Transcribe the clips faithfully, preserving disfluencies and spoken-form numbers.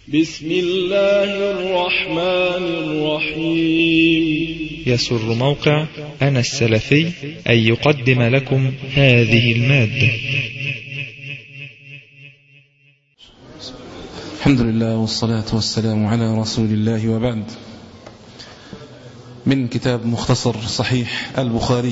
بسم الله الرحمن الرحيم. يسر موقع أنا السلفي أن يقدم لكم هذه المادة. الحمد لله والصلاة والسلام على رسول الله، وبعد. من كتاب مختصر صحيح البخاري،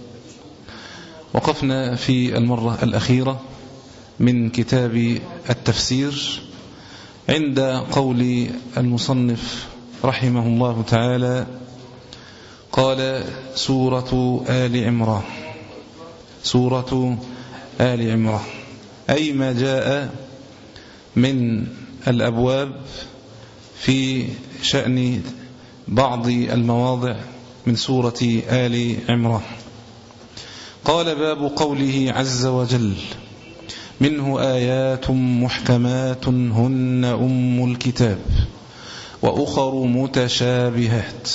وقفنا في المرة الأخيرة من كتاب التفسير عند قول المصنف رحمه الله تعالى: قال سورة آل عمران. سورة آل عمران أي ما جاء من الأبواب في شأن بعض المواضع من سورة آل عمران. قال: باب قوله عز وجل: منه آيات محكمات هن أم الكتاب وأخر متشابهات.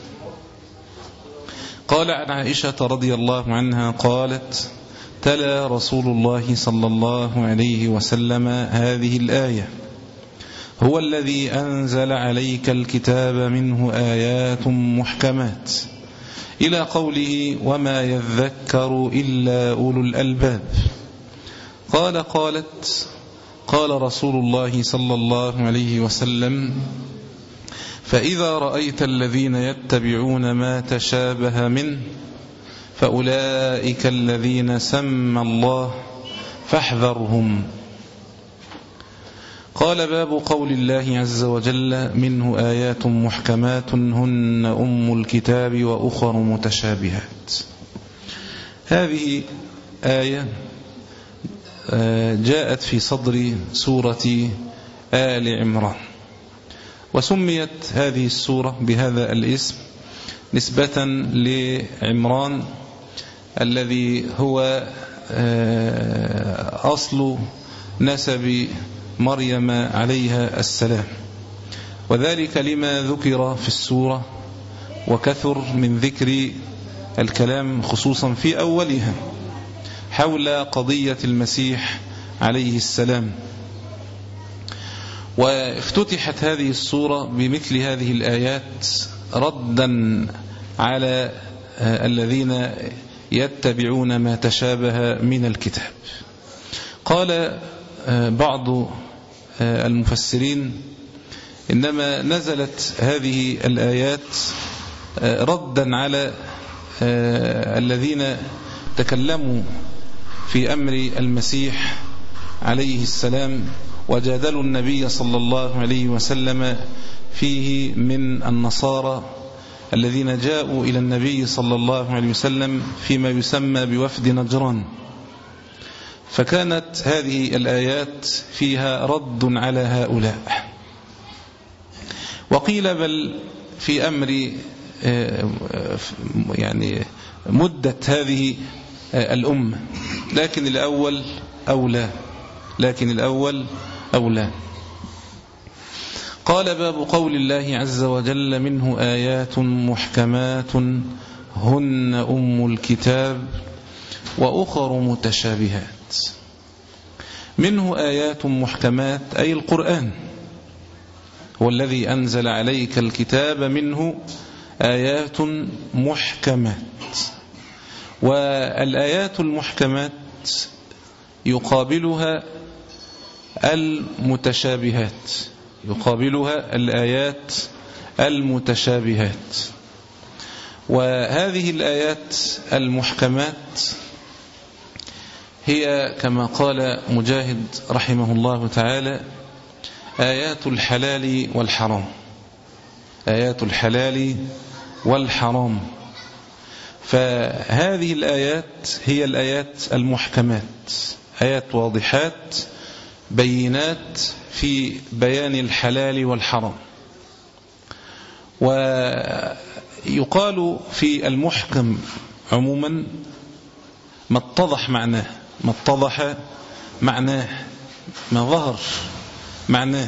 قال عن عائشة رضي الله عنها قالت: تلا رسول الله صلى الله عليه وسلم هذه الآية: هو الذي أنزل عليك الكتاب منه آيات محكمات، إلى قوله: وما يذكر إلا أولو الألباب. قال قالت قال رسول الله صلى الله عليه وسلم: فإذا رأيت الذين يتبعون ما تشابه منه فأولئك الذين سمى الله فاحذرهم. قال: باب قول الله عز وجل: منه آيات محكمات هن أم الكتاب وأخر متشابهات. هذه آية جاءت في صدر سورة آل عمران، وسميت هذه السورة بهذا الاسم نسبة لعمران الذي هو أصل نسب مريم عليها السلام، وذلك لما ذكر في السورة وكثر من ذكر الكلام خصوصا في أولها حول قضية المسيح عليه السلام. وافتتحت هذه السورة بمثل هذه الآيات ردا على الذين يتبعون ما تشابه من الكتاب. قال بعض المفسرين: إنما نزلت هذه الآيات ردا على الذين تكلموا في أمر المسيح عليه السلام وجادلوا النبي صلى الله عليه وسلم فيه من النصارى الذين جاءوا إلى النبي صلى الله عليه وسلم فيما يسمى بوفد نجران. فكانت هذه الآيات فيها رد على هؤلاء. وقيل بل في أمر يعني مدة هذه الأمة، لكن الأول أولى لكن الأول أولى. قال: باب قول الله عز وجل: منه آيات محكمات هن أم الكتاب وأخر متشابهات. منه آيات محكمات أي القرآن، هو الذي أنزل عليك الكتاب منه آيات محكمات. والآيات المحكمات يقابلها المتشابهات يقابلها الآيات المتشابهات. وهذه الآيات المحكمات هي كما قال مجاهد رحمه الله تعالى: آيات الحلال والحرام آيات الحلال والحرام. فهذه الآيات هي الآيات المحكمات، آيات واضحات بينات في بيان الحلال والحرام. ويقال في المحكم عموما ما اتضح معناه ما اتضح معناه ما ظهر معناه.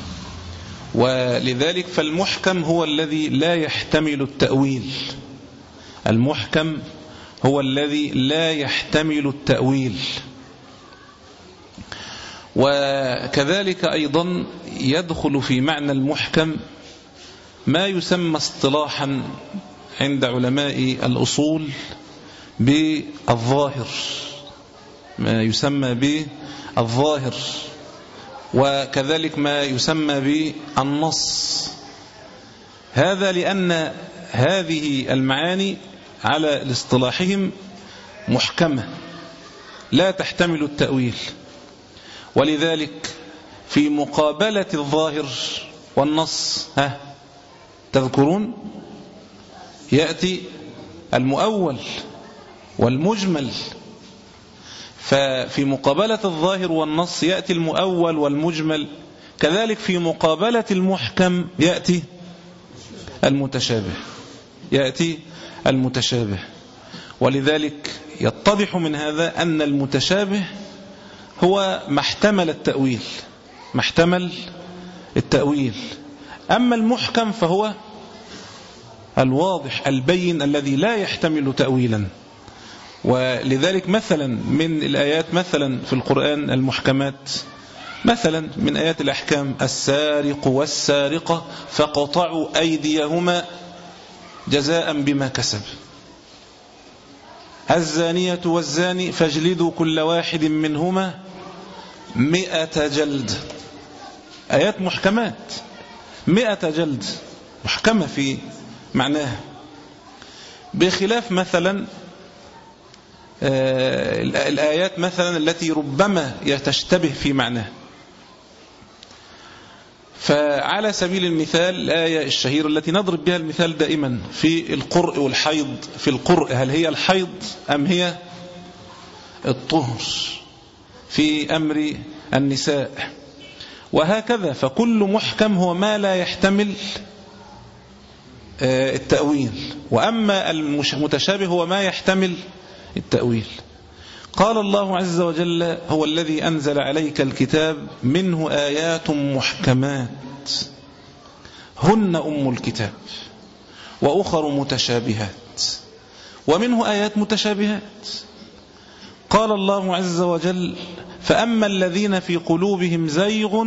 ولذلك فالمحكم هو الذي لا يحتمل التأويل المحكم هو الذي لا يحتمل التأويل. وكذلك أيضا يدخل في معنى المحكم ما يسمى اصطلاحا عند علماء الأصول بالظاهر، ما يسمى بالظاهر، وكذلك ما يسمى بالنص. هذا لأن هذه المعاني على الاصطلاحهم محكمة لا تحتمل التأويل، ولذلك في مقابلة الظاهر والنص ها تذكرون يأتي المؤول والمجمل. ففي مقابلة الظاهر والنص يأتي المؤول والمجمل، كذلك في مقابلة المحكم يأتي المتشابه يأتي المتشابه. ولذلك يتضح من هذا أن المتشابه هو ما احتمل التأويل ما احتمل التأويل أما المحكم فهو الواضح البين الذي لا يحتمل تأويلا. ولذلك مثلا من الآيات مثلا في القرآن المحكمات، مثلا من آيات الأحكام السارق والسارقة فقطعوا أيديهما جزاء بما كسب، الزانية والزاني فاجلدوا كل واحد منهما مئة جلد. آيات محكمات، مئة جلد محكمة في معناها، بخلاف مثلا الآيات مثلا التي ربما تشتبه في معناها. فعلى سبيل المثال الآية الشهيرة التي نضرب بها المثال دائما في القرء والحيض، في القرء هل هي الحيض أم هي الطهر في أمر النساء، وهكذا. فكل محكم هو ما لا يحتمل التأويل، وأما المتشابه هو ما يحتمل التأويل. قال الله عز وجل هو الذي أنزل عليك الكتاب منه آيات محكمات هن أم الكتاب وأخر متشابهات ومنه آيات متشابهات. قال الله عز وجل فأما الذين في قلوبهم زيغ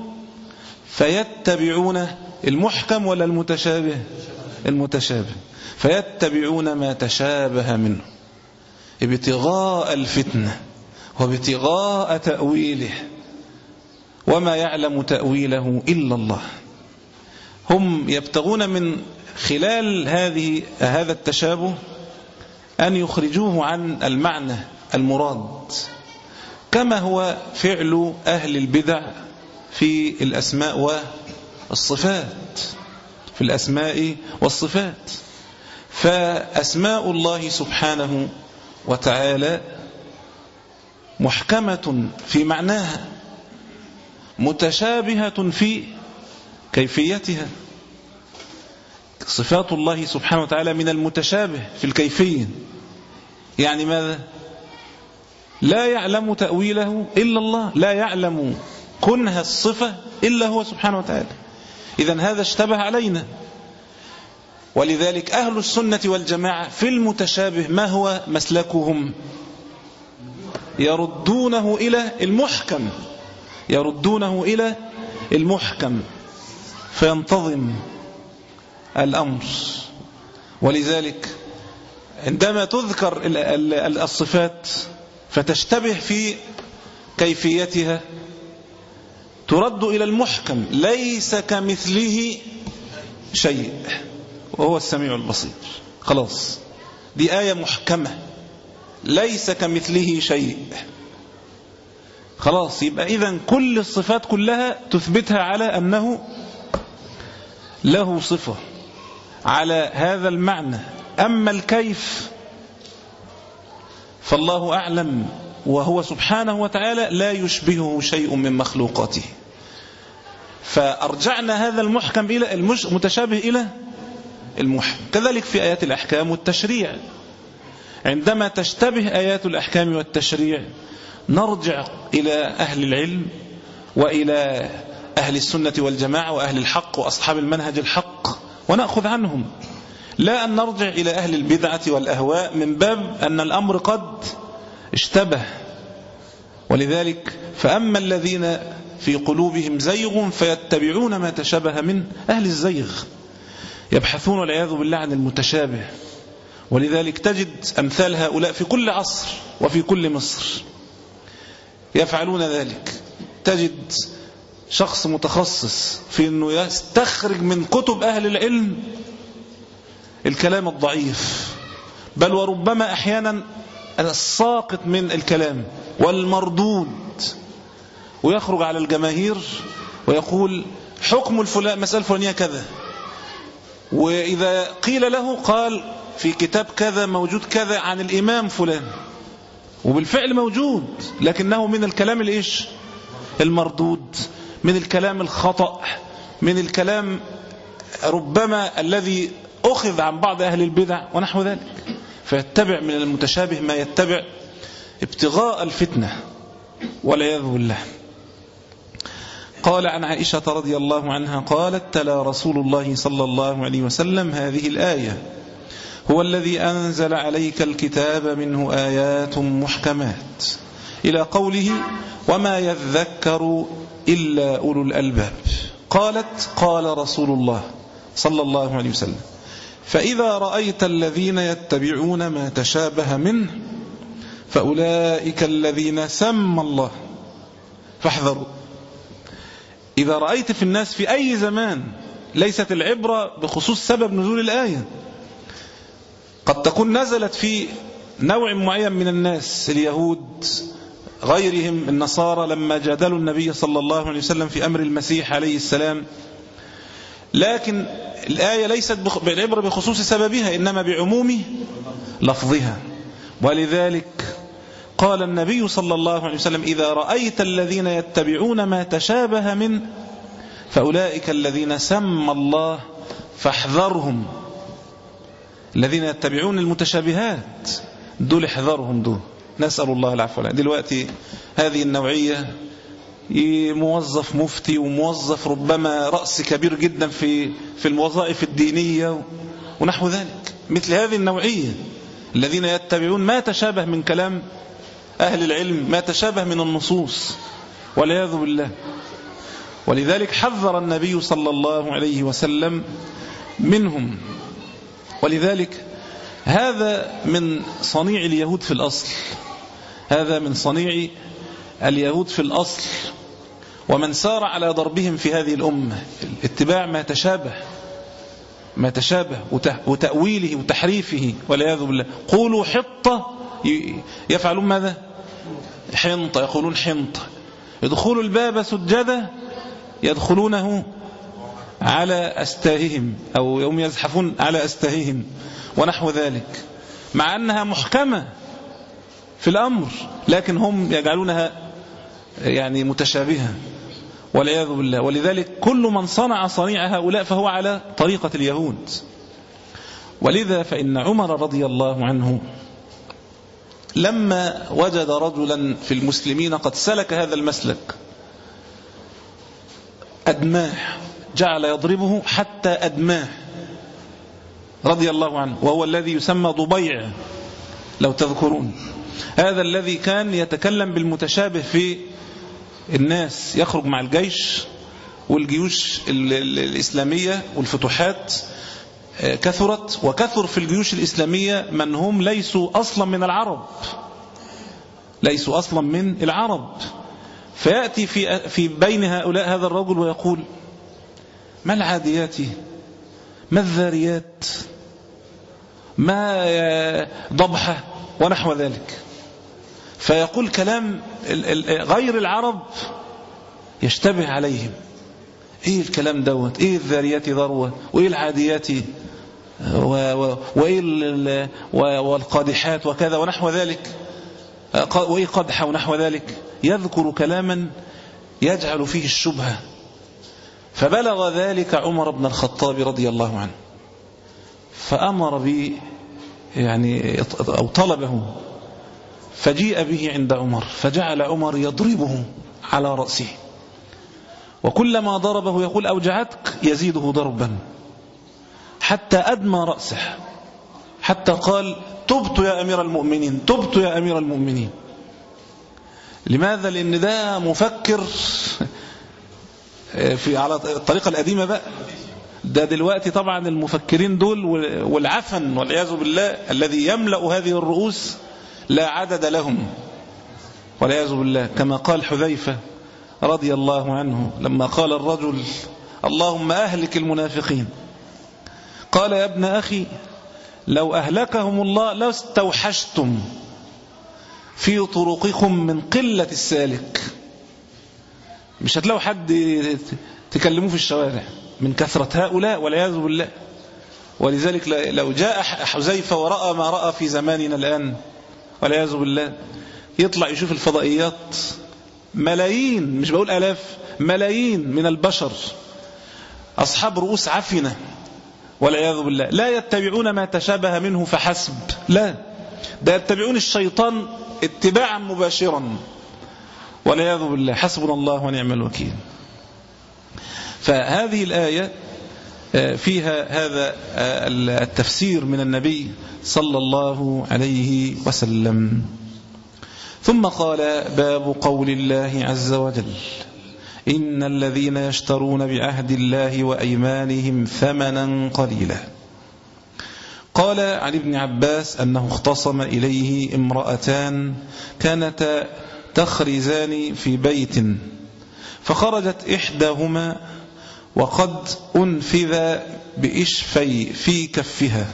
فيتبعون المحكم ولا المتشابه المتشابه فيتبعون ما تشابه منه ابتغاء الفتنة وابتغاء تأويله وما يعلم تأويله إلا الله. هم يبتغون من خلال هذه هذا التشابه أن يخرجوه عن المعنى المراد، كما هو فعل أهل البدع في الأسماء والصفات في الأسماء والصفات. فأسماء الله سبحانه وتعالى محكمة في معناها متشابهة في كيفيتها. صفات الله سبحانه وتعالى من المتشابه في الكيفية، يعني ماذا؟ لا يعلم تأويله إلا الله، لا يعلم كنها الصفة إلا هو سبحانه وتعالى. إذن هذا اشتبه علينا. ولذلك أهل السنة والجماعة في المتشابه ما هو مسلكهم؟ يردونه إلى المحكم يردونه إلى المحكم فينتظم الأمر. ولذلك عندما تذكر الصفات فتشتبه في كيفيتها ترد إلى المحكم ليس كمثله شيء وهو السميع البصير. خلاص، دي آية محكمة ليس كمثله شيء. خلاص، يبقى إذن كل الصفات كلها تثبتها على أنه له صفة على هذا المعنى. أما الكيف فالله أعلم، وهو سبحانه وتعالى لا يشبهه شيء من مخلوقاته. فأرجعنا هذا المحكم إلى المتشابه إلى المحكم. كذلك في آيات الأحكام والتشريع، عندما تشتبه آيات الأحكام والتشريع نرجع إلى أهل العلم وإلى أهل السنة والجماعة وأهل الحق وأصحاب المنهج الحق ونأخذ عنهم، لا أن نرجع إلى أهل البدعة والأهواء من باب أن الأمر قد اشتبه. ولذلك فأما الذين في قلوبهم زيغ فيتبعون ما تشابه منه، أهل الزيغ يبحثون والعياذ بالله عن المتشابه. ولذلك تجد أمثال هؤلاء في كل عصر وفي كل مصر يفعلون ذلك. تجد شخص متخصص في أنه يستخرج من كتب أهل العلم الكلام الضعيف، بل وربما أحيانا الساقط من الكلام والمردود، ويخرج على الجماهير ويقول حكم الفلان مسألة فلانية كذا، وإذا قيل له قال في كتاب كذا موجود كذا عن الإمام فلان، وبالفعل موجود، لكنه من الكلام الإيش المردود، من الكلام الخطأ، من الكلام ربما الذي أخذ عن بعض أهل البدع ونحو ذلك. فيتبع من المتشابه ما يتبع ابتغاء الفتنة والعياذ بالله. قال عن عائشة رضي الله عنها قالت تلا رسول الله صلى الله عليه وسلم هذه الآية هو الذي أنزل عليك الكتاب منه آيات محكمات إلى قوله وما يذكر إلا أولو الألباب. قالت قال رسول الله صلى الله عليه وسلم فإذا رأيت الذين يتبعون ما تشابه منه فأولئك الذين سمى الله فاحذروا. إذا رأيت في الناس في أي زمان، ليست العبرة بخصوص سبب نزول الآية، قد تكون نزلت في نوع معين من الناس، اليهود غيرهم النصارى لما جادلوا النبي صلى الله عليه وسلم في أمر المسيح عليه السلام، لكن الآية ليست بالعبرة بخصوص سببها إنما بعموم لفظها. ولذلك قال النبي صلى الله عليه وسلم إذا رأيت الذين يتبعون ما تشابه منه فأولئك الذين سمى الله فاحذرهم. الذين يتبعون المتشابهات دول احذرهم، دول نسأل الله العفو والعافية. دلوقتي هذه النوعية موظف مفتي وموظف ربما رأس كبير جدا في في الوظائف الدينية ونحو ذلك، مثل هذه النوعية الذين يتبعون ما تشابه من كلام أهل العلم، ما تشابه من النصوص والعياذ بالله. ولذلك حذر النبي صلى الله عليه وسلم منهم. ولذلك هذا من صنيع اليهود في الأصل، هذا من صنيع اليهود في الأصل، ومن سار على ضربهم في هذه الأمة اتباع ما تشابه ما تشابه وتأويله وتحريفه والعياذ بالله. قولوا حطة يفعلون ماذا؟ حنطة، يقولون حنطة. يدخلوا الباب سجدة يدخلونه على أستاههم أو يوم يزحفون على أستاههم ونحو ذلك، مع أنها محكمة في الأمر لكن هم يجعلونها يعني متشابهة والعياذ بالله. ولذلك كل من صنع صنيع هؤلاء فهو على طريقة اليهود. ولذا فإن عمر رضي الله عنه لما وجد رجلا في المسلمين قد سلك هذا المسلك أدماه، جعل يضربه حتى أدماه رضي الله عنه، وهو الذي يسمى ضبيع لو تذكرون. هذا الذي كان يتكلم بالمتشابه في الناس، يخرج مع الجيش والجيوش الإسلامية والفتوحات كثرت، وكثر في الجيوش الإسلامية من هم ليسوا أصلا من العرب، ليسوا أصلا من العرب. فيأتي في في بين هؤلاء هذا الرجل ويقول ما العاديات ما الذاريات ما ضبحة ونحو ذلك. فيقول كلام غير العرب يشتبه عليهم، ايه الكلام دوت، ايه الذاريات ذروة، وايه العاديات وايه والقادحات وكذا ونحو ذلك، وايه قدحة ونحو ذلك. يذكر كلاما يجعل فيه الشبهة. فبلغ ذلك عمر بن الخطاب رضي الله عنه، فأمر به يعني أو طلبه، فجيء به عند عمر، فجعل عمر يضربه على رأسه، وكلما ضربه يقول أوجعتك يزيده ضربا حتى أدمى رأسه، حتى قال تبت يا أمير المؤمنين، تبت يا أمير المؤمنين. لماذا؟ لأن ده مفكر في على الطريقة القديمة بقى. ده دلوقتي طبعا المفكرين دول والعفن والعياذ بالله الذي يملأ هذه الرؤوس لا عدد لهم والعياذ بالله، كما قال حذيفة رضي الله عنه لما قال الرجل اللهم أهلك المنافقين، قال يا ابن أخي لو أهلكهم الله لاستوحشتم في طرقكم من قلة السالك. مش هتلاقوا حد تكلموه في الشوارع من كثرة هؤلاء والعياذ بالله. ولذلك لو جاء حذيفة ورأى ما رأى في زماننا الآن والعياذ بالله، يطلع يشوف الفضائيات ملايين، مش بقول ألاف، ملايين من البشر أصحاب رؤوس عفنة والعياذ بالله، لا يتبعون ما تشابه منه فحسب، لا، ده يتبعون الشيطان اتباعا مباشرا والعياذ بالله. حسبنا الله ونعم الوكيل. فهذه الآية فيها هذا التفسير من النبي صلى الله عليه وسلم. ثم قال باب قول الله عز وجل إن الذين يشترون بعهد الله وأيمانهم ثمنا قليلا. قال عن ابن عباس أنه اختصم إليه امرأتان كانتا تخرزان في بيت، فخرجت إحداهما وقد أنفذ بإشفي في كفها،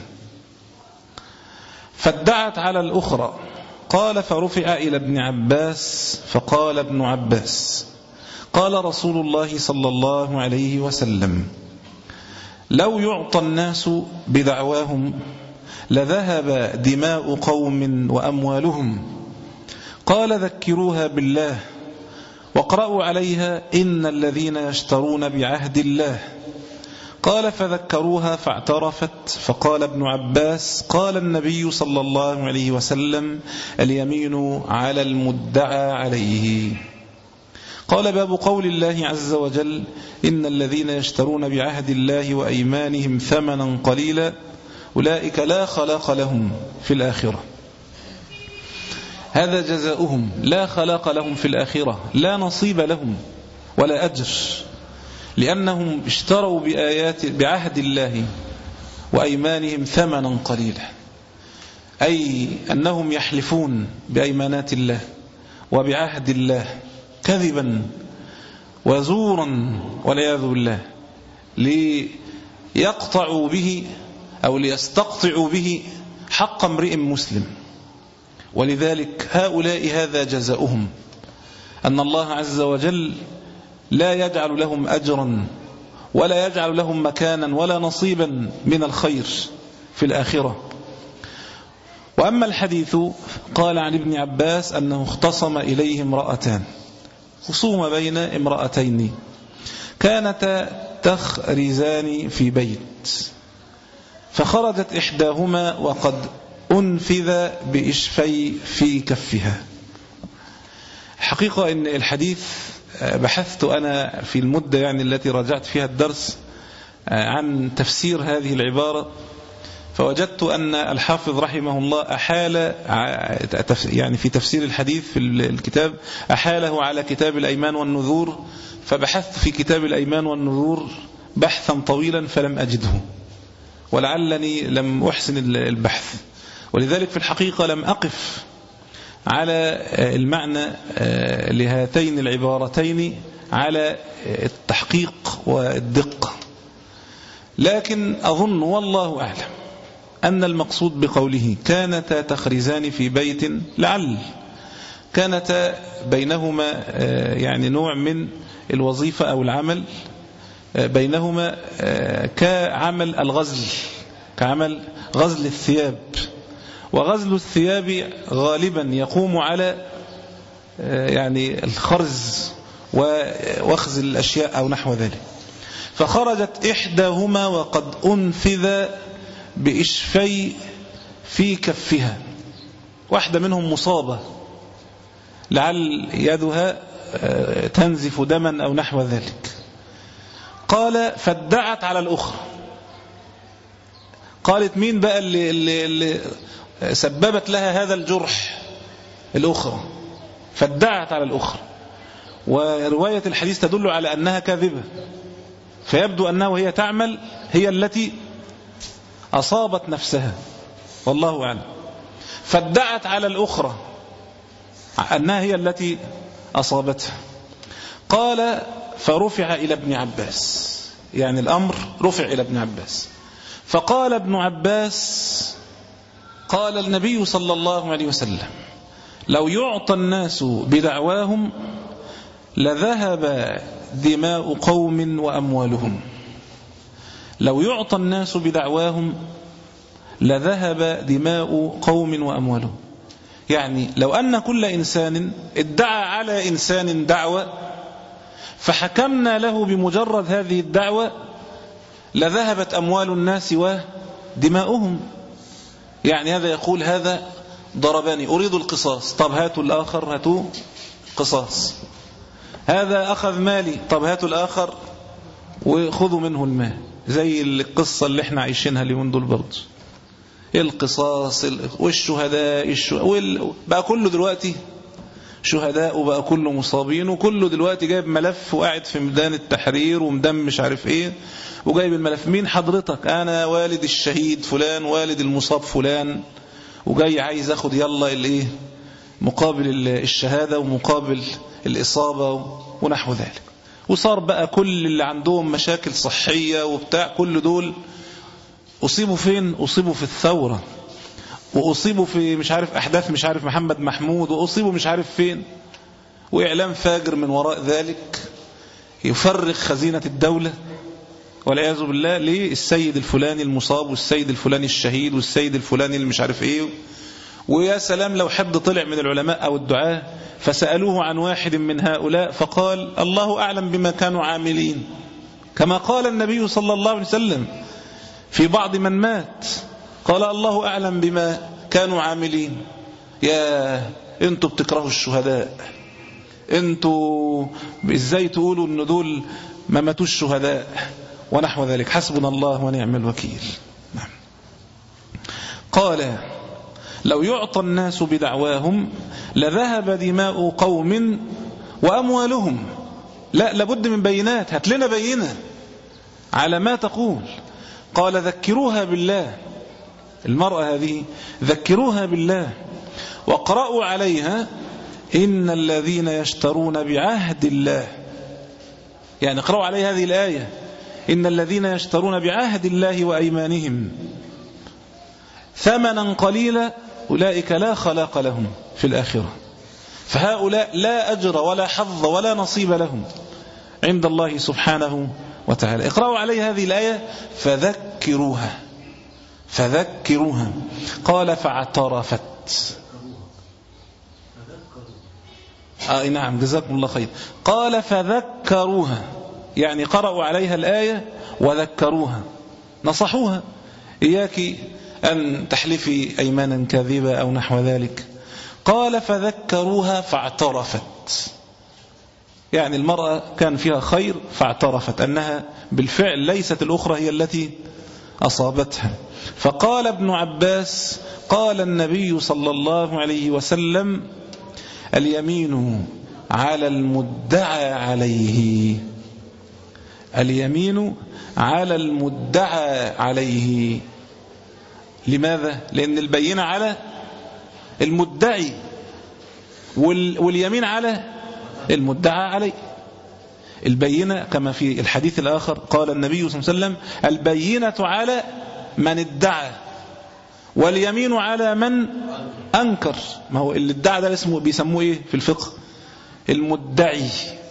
فادعت على الأخرى. قال فرفع إلى ابن عباس فقال ابن عباس قال رسول الله صلى الله عليه وسلم لو يعطى الناس بدعواهم لذهب دماء قوم وأموالهم. قال ذكروها بالله واقرأوا عليها إن الذين يشترون بعهد الله. قال فذكروها فاعترفت. فقال ابن عباس قال النبي صلى الله عليه وسلم اليمين على المدعى عليه. قال باب قول الله عز وجل إن الذين يشترون بعهد الله وأيمانهم ثمنا قليلا أولئك لا خلاق لهم في الآخرة. هذا جزاؤهم، لا خلاق لهم في الآخرة، لا نصيب لهم ولا أجر، لأنهم اشتروا بآيات بعهد الله وأيمانهم ثمنا قليلا، أي أنهم يحلفون بأيمانات الله وبعهد الله كذبا وزورا والعياذ بالله ليقطعوا به أو ليستقطعوا به حق امرئ مسلم. ولذلك هؤلاء هذا جزاؤهم، أن الله عز وجل لا يجعل لهم أجرا ولا يجعل لهم مكانا ولا نصيبا من الخير في الآخرة. وأما الحديث قال عن ابن عباس أنه اختصم إليه امرأتان، خصوم بين امرأتين كانتا تخرزان في بيت، فخرجت إحداهما وقد أنفذ بإشفي في كفها. حقيقة إن الحديث بحثت أنا في المدة يعني التي راجعت فيها الدرس عن تفسير هذه العبارة، فوجدت أن الحافظ رحمه الله أحال يعني في تفسير الحديث في الكتاب أحاله على كتاب الأيمان والنذور، فبحثت في كتاب الأيمان والنذور بحثا طويلا فلم أجده، ولعلني لم أحسن البحث، ولذلك في الحقيقة لم أقف على المعنى لهاتين العبارتين على التحقيق والدقة. لكن أظن والله أعلم أن المقصود بقوله كانتا تخرزان في بيت، لعل كانتا بينهما يعني نوع من الوظيفة أو العمل بينهما كعمل الغزل، كعمل غزل الثياب، وغزل الثياب غالبا يقوم على يعني الخرز ووخز الأشياء أو نحو ذلك. فخرجت إحداهما وقد أنفذ بإشفي في كفها، واحدة منهم مصابة لعل يدها تنزف دما أو نحو ذلك. قال فادعت على الأخرى، قالت مين بقى اللي, اللي, اللي سببت لها هذا الجرح؟ الأخرى. فادعت على الأخرى، ورواية الحديث تدل على أنها كاذبة، فيبدو أنه هي تعمل هي التي أصابت نفسها، والله أعلم. فادعت على الأخرى أنها هي التي أصابتها. قال فرفع إلى ابن عباس، يعني الأمر رفع إلى ابن عباس. فقال ابن عباس قال النبي صلى الله عليه وسلم لو يعطى الناس بدعواهم لذهب دماء قوم وأموالهم. لو يعطى الناس بدعواهم لذهب دماء قوم وأموالهم، يعني لو أن كل إنسان ادعى على إنسان دعوة فحكمنا له بمجرد هذه الدعوة لذهبت أموال الناس ودماؤهم. يعني هذا يقول هذا ضربني أريد القصاص، طب هاتوا الآخر هاتوا قصاص. هذا أخذ مالي، طب هاتوا الآخر وخذوا منه المال. زي القصة اللي احنا عايشينها اليومين دول برضه، القصاص والشهداء الشهداء بقى كله دلوقتي شهداء، وبقى كله مصابين، وكله دلوقتي جايب ملف وقاعد في ميدان التحرير ومدام مش عارف ايه وجايب الملف. مين حضرتك؟ انا والد الشهيد فلان، والد المصاب فلان، وجاي عايز اخد يلا الايه مقابل الشهادة ومقابل الإصابة ونحو ذلك. وصار بقى كل اللي عندهم مشاكل صحية وبتاع كل دول أصيبوا فين؟ أصيبوا في الثورة، وأصيبوا في مش عارف أحداث مش عارف محمد محمود، وأصيبوا مش عارف فين، وإعلام فاجر من وراء ذلك يفرغ خزينة الدولة والعياذ بالله للسيد الفلاني المصاب والسيد الفلاني الشهيد والسيد الفلاني اللي مش عارف إيه. ويا سلام لو حد طلع من العلماء أو الدعاة فسألوه عن واحد من هؤلاء فقال الله أعلم بما كانوا عاملين، كما قال النبي صلى الله عليه وسلم في بعض من مات قال الله أعلم بما كانوا عاملين. يا انتوا بتكرهوا الشهداء، انتوا ازاي تقولوا ان دول ما ماتوش شهداء ونحو ذلك. حسبنا الله ونعم الوكيل. قال لو يعطى الناس بدعواهم لذهب دماء قوم وأموالهم. لا لابد من بينات، هات لنا بينة على ما تقول. قال ذكروها بالله، المرأة هذه ذكروها بالله واقرأوا عليها إن الذين يشترون بعهد الله، يعني اقرأوا عليها هذه الآية إن الذين يشترون بعهد الله وأيمانهم ثمنا قليلا أولئك لا خلاق لهم في الآخرة، فهؤلاء لا أجر ولا حظ ولا نصيب لهم عند الله سبحانه وتعالى. اقرأوا عليه هذه الآية فذكروها فذكروها. قال فاعترفت. آه نعم جزاكم الله خير. قال فذكروها، يعني قرأوا عليها الآية وذكروها، نصحوها إياك أن تحلفي أيمانا كاذبة أو نحو ذلك. قال فذكروها فاعترفت، يعني المرأة كان فيها خير فاعترفت أنها بالفعل ليست الأخرى هي التي أصابتها. فقال ابن عباس قال النبي صلى الله عليه وسلم اليمين على المدعى عليه، اليمين على المدعى عليه. لماذا؟ لأن البينة على المدعي واليمين على المدعى عليه. البينة كما في الحديث الآخر قال النبي صلى الله عليه وسلم البينة على من ادعى واليمين على من أنكر. ما هو اللي ادعى ده اسمه بيسموه ايه في الفقه؟ المدعي،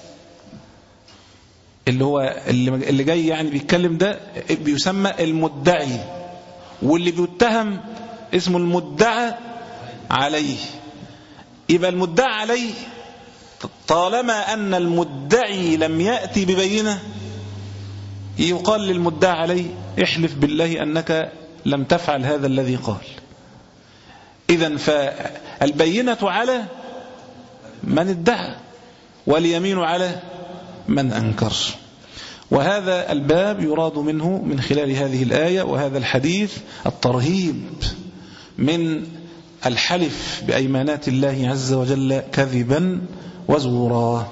اللي هو اللي جاي يعني بيتكلم ده بيسمى المدعي، واللي بيتهم اسمه المدعى عليه. يبقى المدعى عليه طالما أن المدعي لم يأتي ببينة يقال للمدعى عليه احلف بالله أنك لم تفعل هذا الذي قال. إذن فالبينة على من ادعى واليمين على من أنكر. وهذا الباب يراد منه من خلال هذه الآية وهذا الحديث الترهيب من الحلف بأيمانات الله عز وجل كذبا وزورا.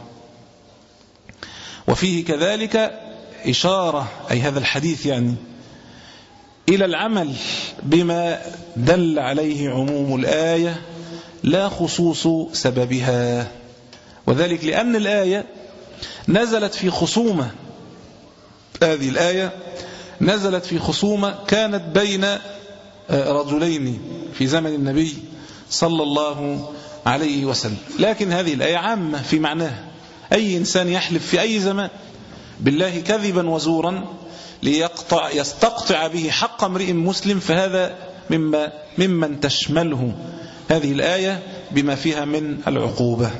وفيه كذلك إشارة، أي هذا الحديث يعني، إلى العمل بما دل عليه عموم الآية لا خصوص سببها، وذلك لأن الآية نزلت في خصومة، هذه الآية نزلت في خصومة كانت بين رجلين في زمن النبي صلى الله عليه وسلم، لكن هذه الآية عامة في معناها، أي إنسان يحلف في أي زمان بالله كذبا وزورا ليقطع يستقطع به حق امرئ مسلم، فهذا مما ممن تشمله هذه الآية بما فيها من العقوبة.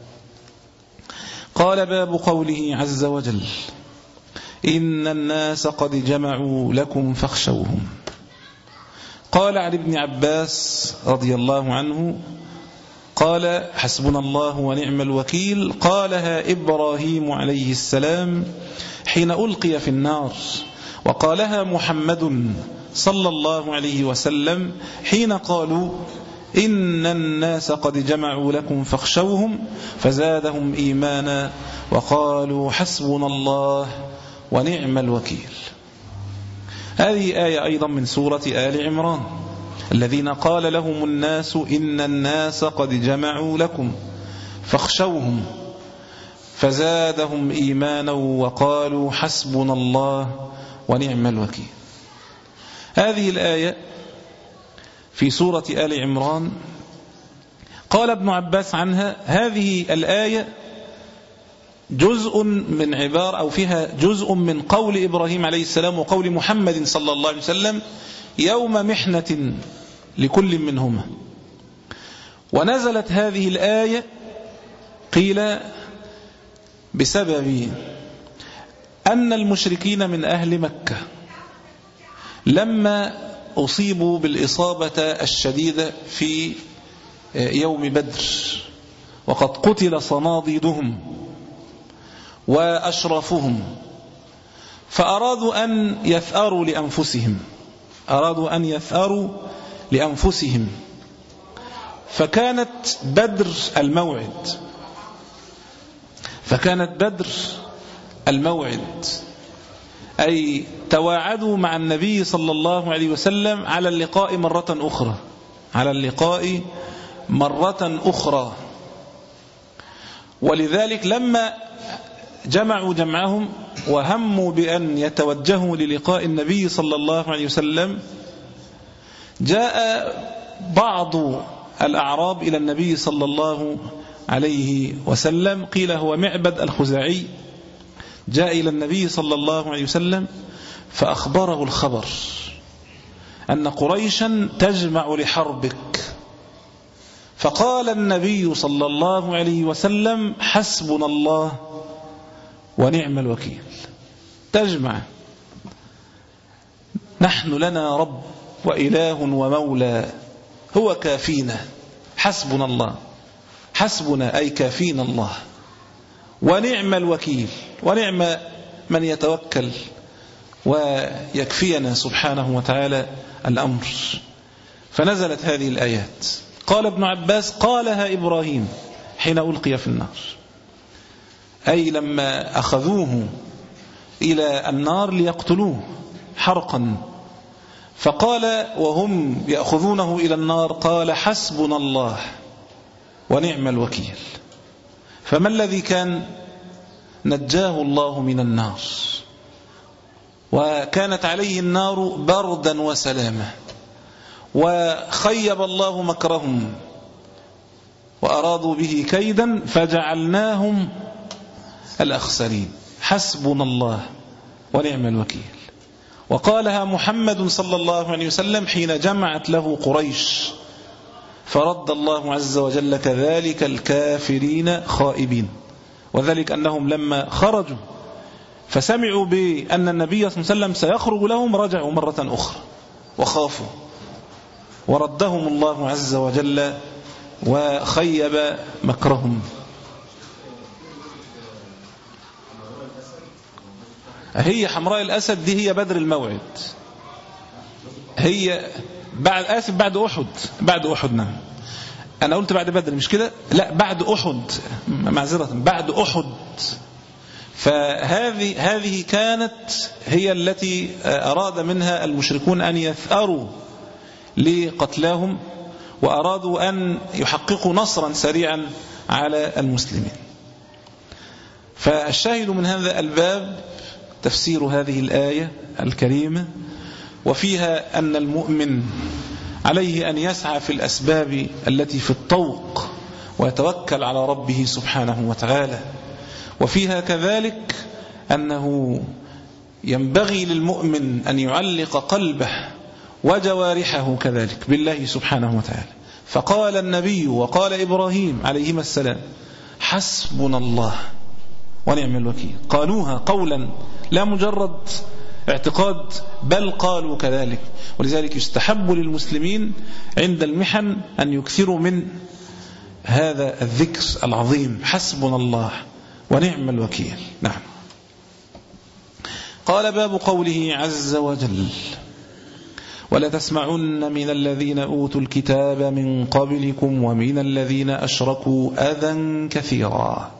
قال: باب قوله عز وجل: إن الناس قد جمعوا لكم فاخشوهم. قال عن ابن عباس رضي الله عنه قال: حسبنا الله ونعم الوكيل قالها إبراهيم عليه السلام حين ألقي في النار، وقالها محمد صلى الله عليه وسلم حين قالوا: إن الناس قد جمعوا لكم فاخشوهم، فزادهم إيمانا وقالوا حسبنا الله ونعم الوكيل. هذه آية أيضا من سورة آل عمران: الذين قال لهم الناس إن الناس قد جمعوا لكم فاخشوهم فزادهم إيمانا وقالوا حسبنا الله ونعم الوكيل. هذه الآية في سورة آل عمران قال ابن عباس عنها: هذه الآية جزء من عبارة أو فيها جزء من قول إبراهيم عليه السلام وقول محمد صلى الله عليه وسلم يوم محنة لكل منهما. ونزلت هذه الآية قيل بسبب أن المشركين من أهل مكة لما أصيبوا بالإصابة الشديدة في يوم بدر، وقد قتل صناديدهم وأشرفهم، فأرادوا أن يثأروا لأنفسهم أرادوا أن يثأروا لأنفسهم فكانت بدر الموعد فكانت بدر الموعد أي تواعدوا مع النبي صلى الله عليه وسلم على اللقاء مرة أخرى على اللقاء مرة أخرى ولذلك لما جمعوا جمعهم وهموا بأن يتوجهوا للقاء النبي صلى الله عليه وسلم، جاء بعض الأعراب إلى النبي صلى الله عليه وسلم، قيل هو معبد الخزاعي، جاء إلى النبي صلى الله عليه وسلم فأخبره الخبر أن قريشا تجمع لحربك، فقال النبي صلى الله عليه وسلم حسبنا الله ونعم الوكيل. تجمع، نحن لنا رب وإله ومولى هو كافينا، حسبنا الله، حسبنا أي كافينا الله، ونعم الوكيل، ونعم من يتوكل ويكفينا سبحانه وتعالى الأمر. فنزلت هذه الآيات. قال ابن عباس: قالها إبراهيم حين ألقي في النار، أي لما أخذوه إلى النار ليقتلوه حرقا، فقال وهم يأخذونه إلى النار قال حسبنا الله ونعم الوكيل. فما الذي كان؟ نجاه الله من النار، وكانت عليه النار بردا وسلامة، وخيب الله مكرهم وأرادوا به كيدا فجعلناهم الأخسرين. حسبنا الله ونعم الوكيل. وقالها محمد صلى الله عليه وسلم حين جمعت له قريش، فرد الله عز وجل كذلك الكافرين خائبين، وذلك أنهم لما خرجوا فسمعوا بأن النبي صلى الله عليه وسلم سيخرج لهم رجعوا مرة أخرى وخافوا، وردهم الله عز وجل وخيب مكرهم. هي حمراء الأسد دي هي بدر الموعد، هي بعد آسف بعد أحد بعد أحد نعم أنا قلت بعد بدر مش كده، لا بعد أحد معذرة بعد أحد. فهذه هذه كانت هي التي أراد منها المشركون أن يثأروا لقتلاهم، وأرادوا أن يحققوا نصرا سريعا على المسلمين. فالشاهد من هذا الباب تفسير هذه الآية الكريمة، وفيها أن المؤمن عليه أن يسعى في الأسباب التي في الطوق ويتوكل على ربه سبحانه وتعالى. وفيها كذلك أنه ينبغي للمؤمن أن يعلق قلبه وجوارحه كذلك بالله سبحانه وتعالى. فقال النبي وقال إبراهيم عليهما السلام حسبنا الله ونعم الوكيل، قالوها قولا لا مجرد اعتقاد، بل قالوا كذلك. ولذلك يستحب للمسلمين عند المحن أن يكثروا من هذا الذكر العظيم حسبنا الله ونعم الوكيل. نعم. قال باب قوله عز وجل ولا تسمعن من الذين أوتوا الكتاب من قبلكم ومن الذين أشركوا أذى كثيرا.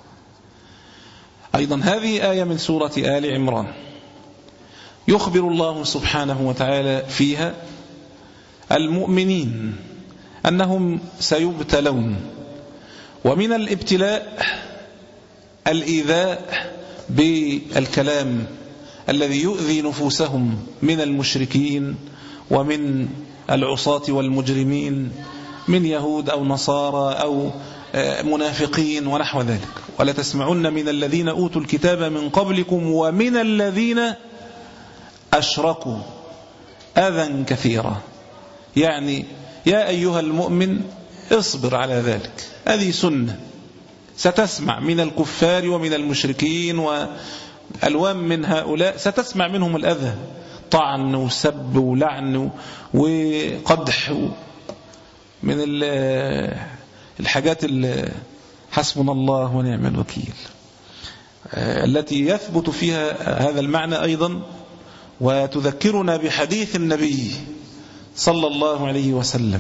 أيضا هذه آية من سورة آل عمران، يخبر الله سبحانه وتعالى فيها المؤمنين أنهم سيبتلون، ومن الابتلاء الإيذاء بالكلام الذي يؤذي نفوسهم من المشركين ومن العصاة والمجرمين من يهود أو نصارى أو منافقين ونحو ذلك. ولا تسمعن من الذين أوتوا الكتاب من قبلكم ومن الذين أشركوا أذى كثيرا. يعني يا أيها المؤمن اصبر على ذلك، هذه سنة، ستسمع من الكفار ومن المشركين وألوان من هؤلاء، ستسمع منهم الأذى، طعن وسب ولعن وقدح من الحاجات اللي حسبنا الله ونعم الوكيل التي يثبت فيها هذا المعنى أيضا، وتذكرنا بحديث النبي صلى الله عليه وسلم،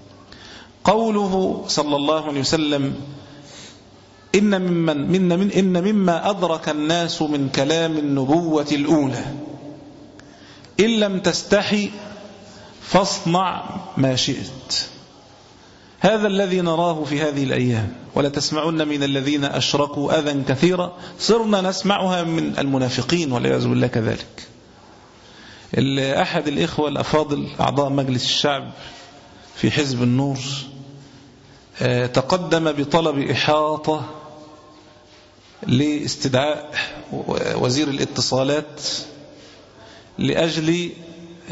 قوله صلى الله عليه وسلم إن ممن من من إن مما أدرك الناس من كلام النبوة الأولى إن لم تستحي فاصنع ما شئت. هذا الذي نراه في هذه الأيام. ولا تسمعن من الذين أشركوا أذى كثيرا، صرنا نسمعها من المنافقين والعياذ بالله كذلك. أحد الإخوة الأفاضل أعضاء مجلس الشعب في حزب النور تقدم بطلب إحاطة لاستدعاء وزير الاتصالات لأجل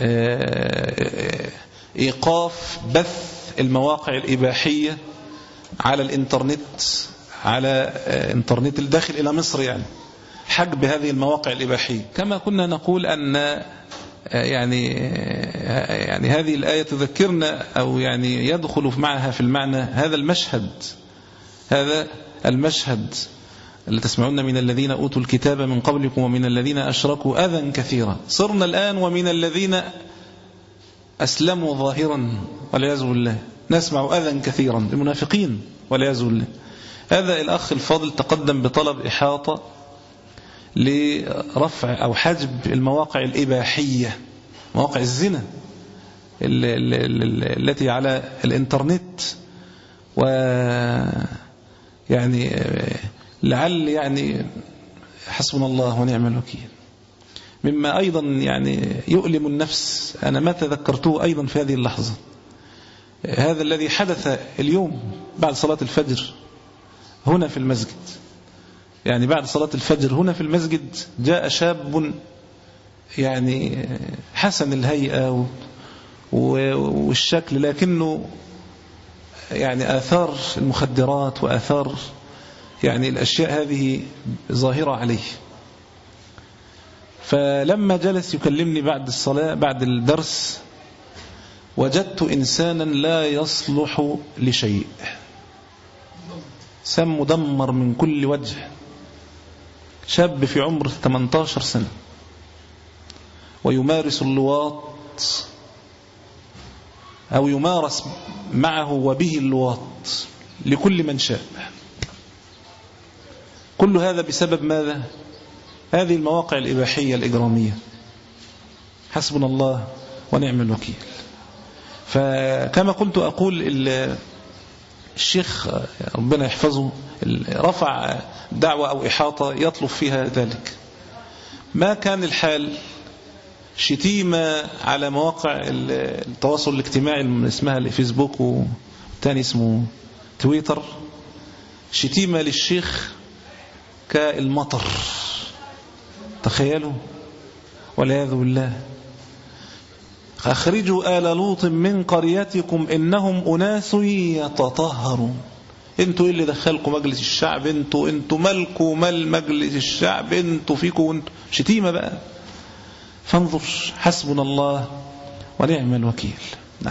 إيقاف بث المواقع الإباحية على الإنترنت، على إنترنت الداخل إلى مصر، يعني حجب هذه المواقع الإباحية. كما كنا نقول أن يعني يعني هذه الآية تذكرنا أو يعني يدخل معها في المعنى هذا المشهد، هذا المشهد اللي تسمعون من الذين أوتوا الكتاب من قبلكم ومن الذين أشركوا أذى كثيرا. صرنا الآن ومن الذين أسلموا ظاهرا والعياذ بالله نسمع أذى كثيرا، المنافقين والعياذ بالله. هذا الأخ الفاضل تقدم بطلب إحاطة لرفع أو حجب المواقع الإباحية، مواقع الزنا التي على الإنترنت، ويعني لعل يعني حسبنا الله ونعم الوكيل. مما أيضا يعني يؤلم النفس، أنا ما تذكرته أيضا في هذه اللحظة، هذا الذي حدث اليوم بعد صلاة الفجر هنا في المسجد. يعني بعد صلاة الفجر هنا في المسجد جاء شاب يعني حسن الهيئة والشكل، لكنه يعني آثار المخدرات وآثار يعني الأشياء هذه ظاهرة عليه. فلما جلس يكلمني بعد الصلاة بعد الدرس وجدت إنسانا لا يصلح لشيء، سم مدمر من كل وجه، شاب في عمر ثمانية عشر سنة ويمارس اللواط أو يمارس معه وبه اللواط لكل من شاء. كل هذا بسبب ماذا؟ هذه المواقع الإباحية الإجرامية. حسبنا الله ونعم الوكيل. فكما كنت أقول الشيخ ربنا يحفظه رفع دعوة أو إحاطة يطلب فيها ذلك. ما كان الحال شتيمة على مواقع التواصل الاجتماعي اللي اسمها الفيسبوك والتاني اسمه تويتر، شتيمة للشيخ كالمطر، تخيلوا والعياذ بالله. أخرجوا آل لوط من قريتكم إنهم أناس يتطهرون. انتوا اللي دخلكم مجلس الشعب، انتوا انتوا مالكوا مال مجلس الشعب، انتوا فيكوا انتوا. شتيمة بقى. فانظر، حسبنا الله ونعم الوكيل. نعم.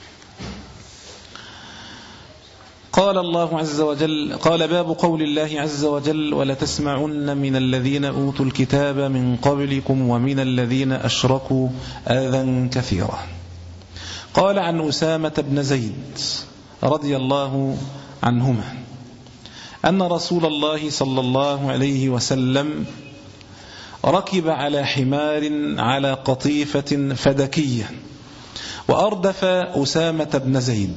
قال الله عز وجل، قال باب قول الله عز وجل ولتسمعن من الذين أوتوا الكتاب من قبلكم ومن الذين أشركوا أذى كثيرا. قال عن أسامة بن زيد رضي الله عنهما أن رسول الله صلى الله عليه وسلم ركب على حمار على قطيفة فدكية وأردف أسامة بن زيد،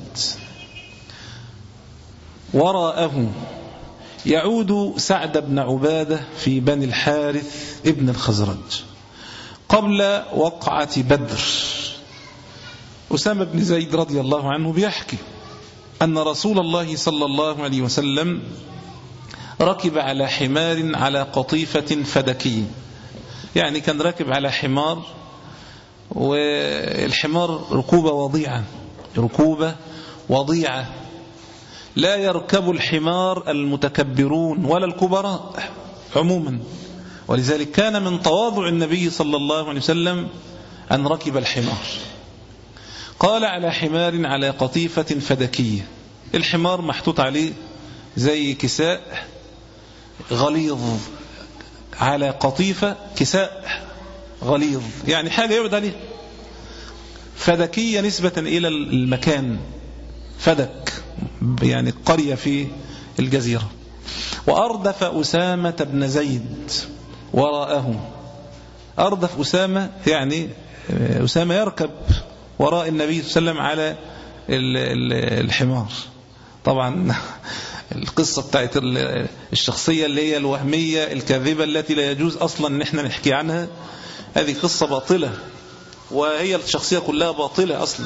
وراءه يعود سعد بن عبادة في بني الحارث ابن الخزرج قبل وقعة بدر. أسامة بن زيد رضي الله عنه بيحكي أن رسول الله صلى الله عليه وسلم ركب على حمار على قطيفة فدكية، يعني كان راكب على حمار، والحمار ركوبة وضيعة، ركوبة وضيعة لا يركب الحمار المتكبرون ولا الكبراء عموما، ولذلك كان من تواضع النبي صلى الله عليه وسلم أن ركب الحمار. قال على حمار على قطيفة فدكية، الحمار محطوط عليه زي كساء غليظ، على قطيفة كساء غليظ، يعني حاجة يقعد عليه. فدكية نسبة إلى المكان، فدك يعني قرية في الجزيرة. وأردف أسامة بن زيد وراءه، أردف أسامة يعني أسامة يركب وراء النبي صلى الله عليه وسلم على الحمار. طبعا القصة بتاعت الشخصية اللي هي الوهمية الكاذبة التي لا يجوز أصلا ان احنا نحكي عنها، هذه قصة باطلة، وهي الشخصية كلها باطلة أصلا.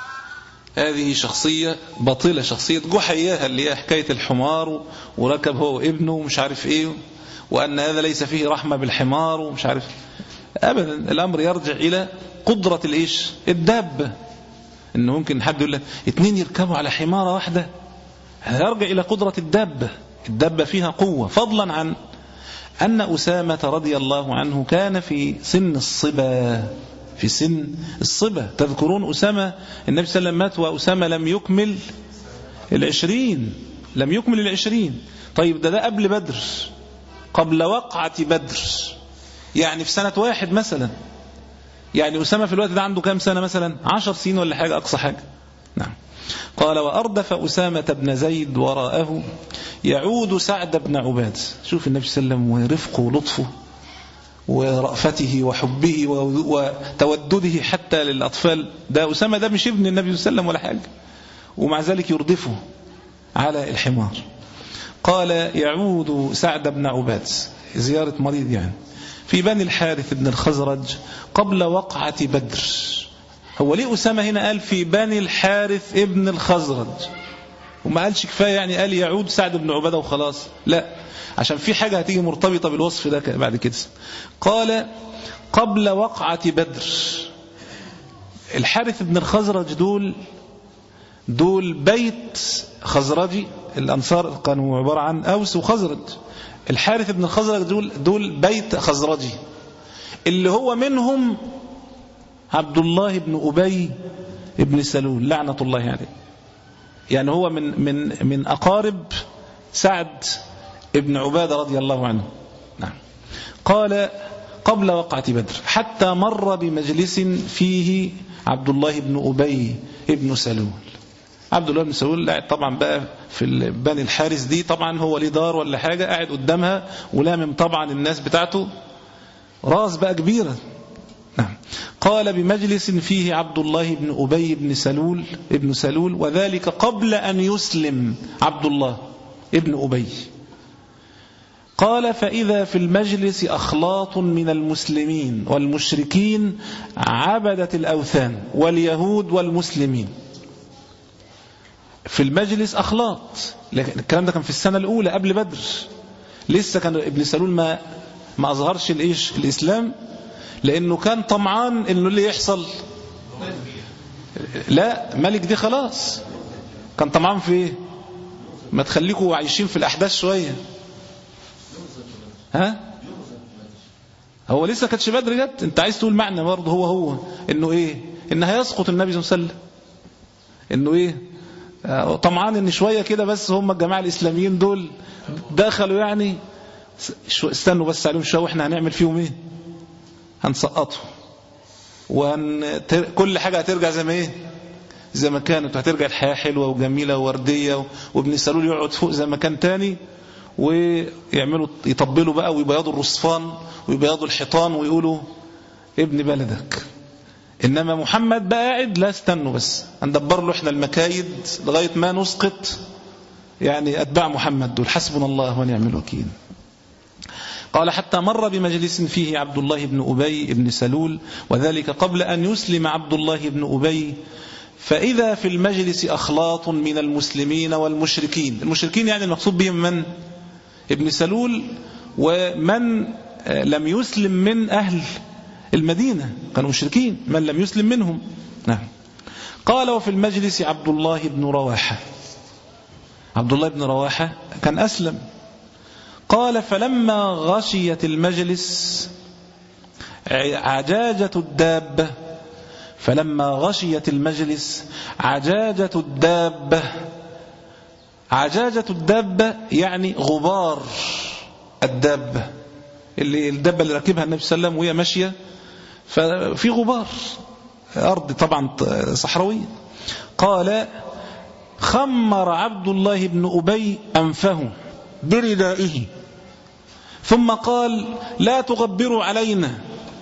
هذه شخصية باطلة، شخصية جحا إياها اللي هي حكاية الحمار وركب هو وابنه ومش عارف ايه، وأن هذا ليس فيه رحمة بالحمار ومش عارف. أبدا، الأمر يرجع إلى قدرة الإيش الدابة. إنه ممكن حد يقول لك اتنين يركبوا على حمارة واحدة، هذا يرجع إلى قدرة الدابة. الدابة فيها قوة، فضلا عن أن أسامة رضي الله عنه كان في سن الصبا، في سن الصبا. تذكرون أسامة النبي صلى الله عليه وسلم مات وأسامة لم يكمل العشرين، لم يكمل العشرين. طيب ده ده قبل بدر، قبل وقعة بدر، يعني في سنة واحد مثلا. يعني أسامة في الوقت ده عنده كام سنة مثلا؟ عشر سنين ولا حاجة أقصى حاجة. نعم. قال وأردف أسامة بن زيد وراءه يعود سعد بن عباد. شوف النبي صلى الله عليه وسلم ورفقه ولطفه ورأفته وحبه وتودده حتى للأطفال. ده أسامة ده مش ابن النبي صلى الله عليه وسلم ولا حاجة، ومع ذلك يردفه على الحمار. قال يعود سعد بن عباد زيارة مريض يعني في بني الحارث بن الخزرج قبل وقعة بدر. هو ليه أسامة هنا قال في بني الحارث ابن الخزرج وما قالش كفاية يعني قال يعود سعد بن عبادة وخلاص؟ لا، عشان في حاجة هتيجي مرتبطة بالوصف ده بعد كده. قال قبل وقعة بدر. الحارث بن الخزرج دول دول بيت خزرجي، الأنصار كانوا عبارة عن أوس وخزرج. الحارث بن الخزرج دول دول بيت خزرجي اللي هو منهم عبد الله بن أبي بن سلول لعنة الله عليه. يعني هو من من من أقارب سعد بن عبادة رضي الله عنه. نعم. قال قبل وقعة بدر، حتى مر بمجلس فيه عبد الله بن أبي بن سلول. عبد الله بن سلول قاعد طبعا بقى في بني الحارث دي، طبعا هو ليه دار ولا حاجة، قاعد قدامها ولامم طبعا الناس بتاعته، راس بقى كبيرة. نعم. قال بمجلس فيه عبد الله بن أبي بن سلول ابن سلول، وذلك قبل أن يسلم عبد الله ابن أبي. قال فإذا في المجلس أخلاط من المسلمين والمشركين عبدة الأوثان واليهود والمسلمين. في المجلس أخلاط، لكن الكلام ده كان في السنة الأولى قبل بدر، لسه كان ابن سلول ما ما أظهرش الإيش الإسلام، لأنه كان طمعان إنه اللي يحصل لا ملك دي خلاص، كان طمعان في إيه؟ ما تخليكوا عايشين في الأحداث شوية. ها هو لسه كانتش بدر جت، انت عايز تقول معنى برضه هو هو انه ايه، ان هيسقط النبي صلى الله عليه وسلم، انه ايه طمعان ان شويه كده بس هم الجماعه الاسلاميين دول دخلوا يعني استنوا بس عليهم شويه واحنا هنعمل فيهم ايه، هنسقطهم وهن كل حاجه هترجع زي ما ايه زي ما كانت، وهترجع الحياه حلوه وجميله وورديه، وابن سلول يقعد فوق زي ما كان تاني، ويعملوا يطبلوا بقى ويبيضوا الرصفان ويبيضوا الحيطان ويقولوا ابن بلدك. إنما محمد بقى قاعد لا استنوا بس هندبر له احنا المكايد لغاية ما نسقط يعني أتباع محمد دول، حسبنا الله ونعم الوكيل. قال حتى مر بمجلس فيه عبد الله بن أبي بن سلول، وذلك قبل أن يسلم عبد الله بن أبي، فإذا في المجلس أخلاط من المسلمين والمشركين. المشركين يعني المقصود بهم من؟ ابن سلول ومن لم يسلم من أهل المدينة، كانوا مشركين من لم يسلم منهم. نعم. قال وفي المجلس عبد الله بن رواحة. عبد الله بن رواحة كان أسلم. قال فلما غشيت المجلس عجاجة الدابة فلما غشيت المجلس عجاجة الدابة عجاجة الدابة يعني غبار الدابة، اللي الدابة اللي ركبها النبي صلى الله عليه وسلم وهي ماشية ففي غبار، أرض طبعا صحراوية. قال خمر عبد الله بن أبي أنفه بردائه ثم قال لا تغبروا علينا.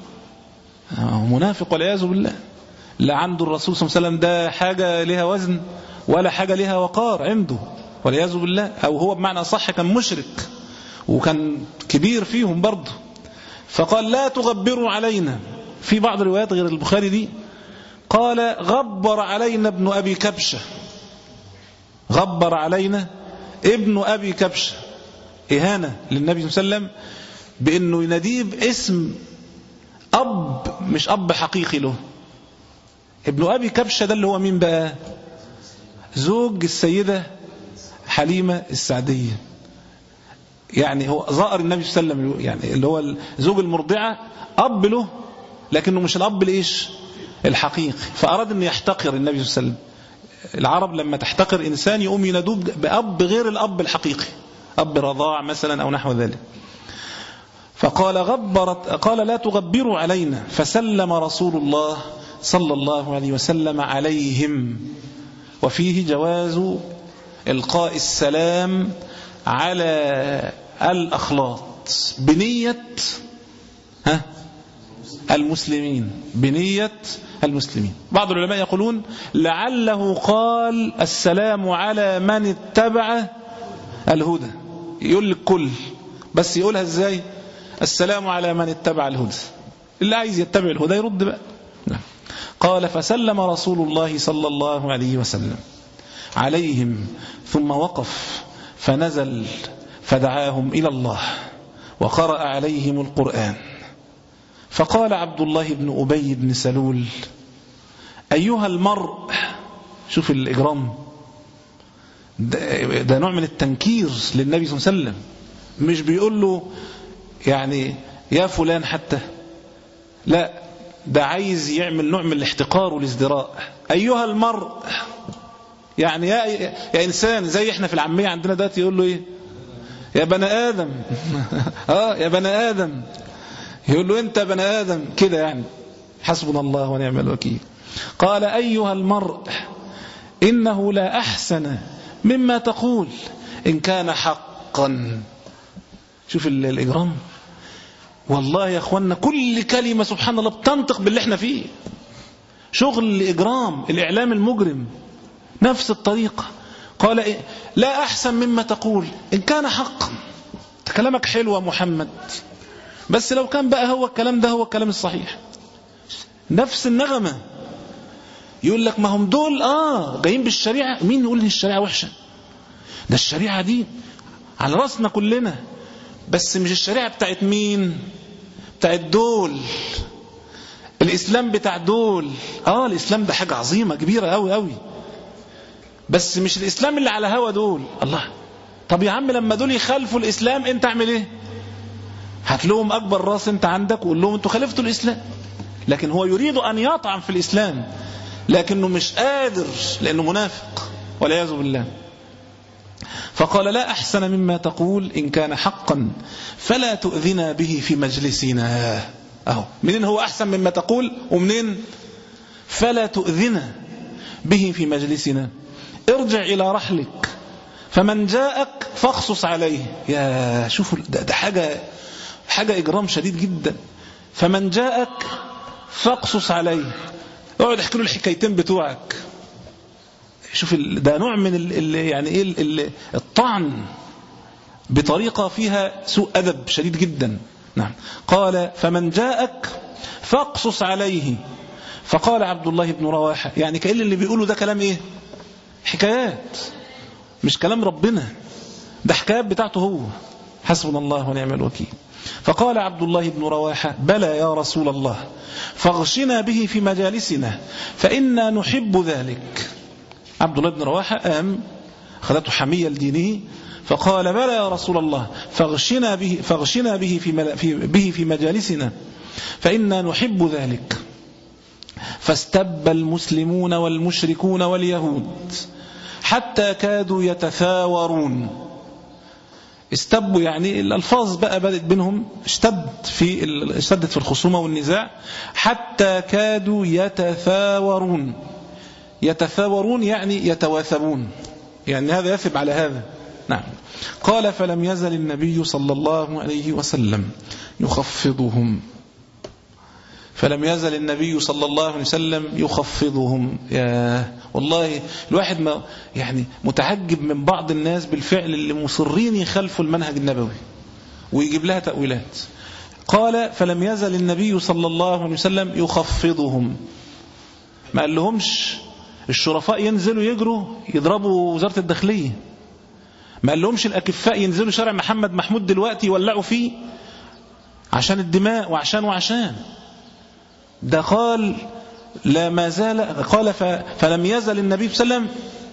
منافق والعياذ بالله، لا عنده الرسول صلى الله عليه وسلم ده حاجة لها وزن ولا حاجة لها وقار عنده والعياذ بالله، أو هو بمعنى صح كان مشرك وكان كبير فيهم برضه. فقال لا تغبروا علينا. في بعض الروايات غير البخاري دي قال غبر علينا ابن أبي كبشة، غبر علينا ابن أبي كبشة، إهانة للنبي صلى الله عليه وسلم بأنه يناديه باسم أب مش أب حقيقي له. ابن أبي كبشة ده اللي هو مين بقى؟ زوج السيدة حليمة السعدية، يعني هو زائر النبي صلى الله عليه وسلم، يعني اللي هو زوج المرضعة أب له لكنه مش الأب الإيش الحقيقي، فأراد أن يحتقر النبي صلى الله عليه وسلم. العرب لما تحتقر إنسان يقوم ينادوه بأب غير الأب الحقيقي، أب رضاع مثلا أو نحو ذلك. فقال غبرت قال لا تغبروا علينا، فسلم رسول الله صلى الله عليه وسلم عليهم. وفيه جواز إلقاء السلام على الأخلاط بنية ها المسلمين، بنية المسلمين. بعض العلماء يقولون لعله قال السلام على من اتبع الهدى، يقول لك كل بس يقولها ازاي؟ السلام على من اتبع الهدى، اللي عايز يتبع الهدى يرد بقى. قال فسلم رسول الله صلى الله عليه وسلم عليهم ثم وقف فنزل فدعاهم إلى الله وقرأ عليهم القرآن. فقال عبد الله بن أبي بن سلول أيها المرء، شوف الإجرام ده, ده نوع من التنكير للنبي صلى الله عليه وسلم، مش بيقول له يعني يا فلان حتى، لا ده عايز يعمل نوع من الاحتقار والازدراء. أيها المرء يعني يا, يا إنسان، زي احنا في العامية عندنا دلوقتي يقول له ايه؟ يا بني آدم اه يا بني آدم، يقول له أنت بني آدم كده يعني، حسبنا الله ونعم الوكيل. قال أيها المرء إنه لا أحسن مما تقول إن كان حقا. شوف الإجرام، والله يا أخوانا كل كلمة سبحان الله بتنطق باللي احنا فيه. شغل الإجرام، الإعلام المجرم نفس الطريقة. قال إيه؟ لا أحسن مما تقول إن كان حقا. كلامك حلو يا محمد، بس لو كان بقى هو الكلام ده هو الكلام الصحيح. نفس النغمة. يقول لك ما هم دول آه جايين بالشريعة. مين يقول لي الشريعة وحشة؟ ده الشريعة دي على رأسنا كلنا، بس مش الشريعة بتاعت مين؟ بتاعت دول. الإسلام بتاع دول. آه الإسلام ده حاجة عظيمة كبيرة أوي أوي، بس مش الإسلام اللي على هوا دول. الله، طب يا عم لما دول يخالفوا الإسلام أنت اعمل إيه؟ هات لهم أكبر راس أنت عندك وقول لهم أنتوا خالفتوا الإسلام. لكن هو يريد أن يطعن في الإسلام، لكنه مش قادر لأنه منافق والعياذ بالله. فقال لا أحسن مما تقول إن كان حقا فلا تؤذنا به في مجلسنا. أهو منين هو أحسن مما تقول، ومنين فلا تؤذنا به في مجلسنا. ارجع إلى رحلك فمن جاءك فاقصص عليه. يا شوفوا ده, ده حاجة حاجة إجرام شديد جدا. فمن جاءك فاقصص عليه، اقعد احكي له الحكايتين بتوعك. شوف ده نوع من ال ال يعني ايه ال الطعن بطريقة فيها سوء أدب شديد جدا. نعم. قال فمن جاءك فاقصص عليه. فقال عبد الله بن رواحة، يعني كأن اللي بيقوله ده كلام ايه؟ حكايات، مش كلام ربنا، ده حكايات بتاعته هو. حسبنا الله ونعم الوكيل. فقال عبد الله بن رواحة بلى يا رسول الله فاغشنا به في مجالسنا فإنا نحب ذلك. عبد الله بن رواحة قام خذته حمية لدينه فقال بلى يا رسول الله فاغشنا به, فاغشنا به, في, في, به في مجالسنا فإنا نحب ذلك. فاستب المسلمون والمشركون واليهود حتى كادوا يتثاورون. استبوا يعني الألفاظ بقى بدأت بينهم اشتد في اشتدت في الخصومة والنزاع حتى كادوا يتثاورون. يتثاورون يعني يتواثبون، يعني هذا يثب على هذا. نعم. قال فلم يزل النبي صلى الله عليه وسلم يخفضهم. فلم يزل النبي صلى الله عليه وسلم يخفضهم. يا والله الواحد ما يعني متعجب من بعض الناس بالفعل اللي مصرين يخالفوا المنهج النبوي ويجيب لها تأويلات. قال فلم يزل النبي صلى الله عليه وسلم يخفضهم. ما قال لهمش الشرفاء ينزلوا يجروا يضربوا وزارة الداخلية، ما قال لهمش الأكفاء ينزلوا شارع محمد محمود دلوقتي يولعوا فيه عشان الدماء وعشان وعشان ده. قال لا ما زال قال فلم يزل النبي صلى الله عليه وسلم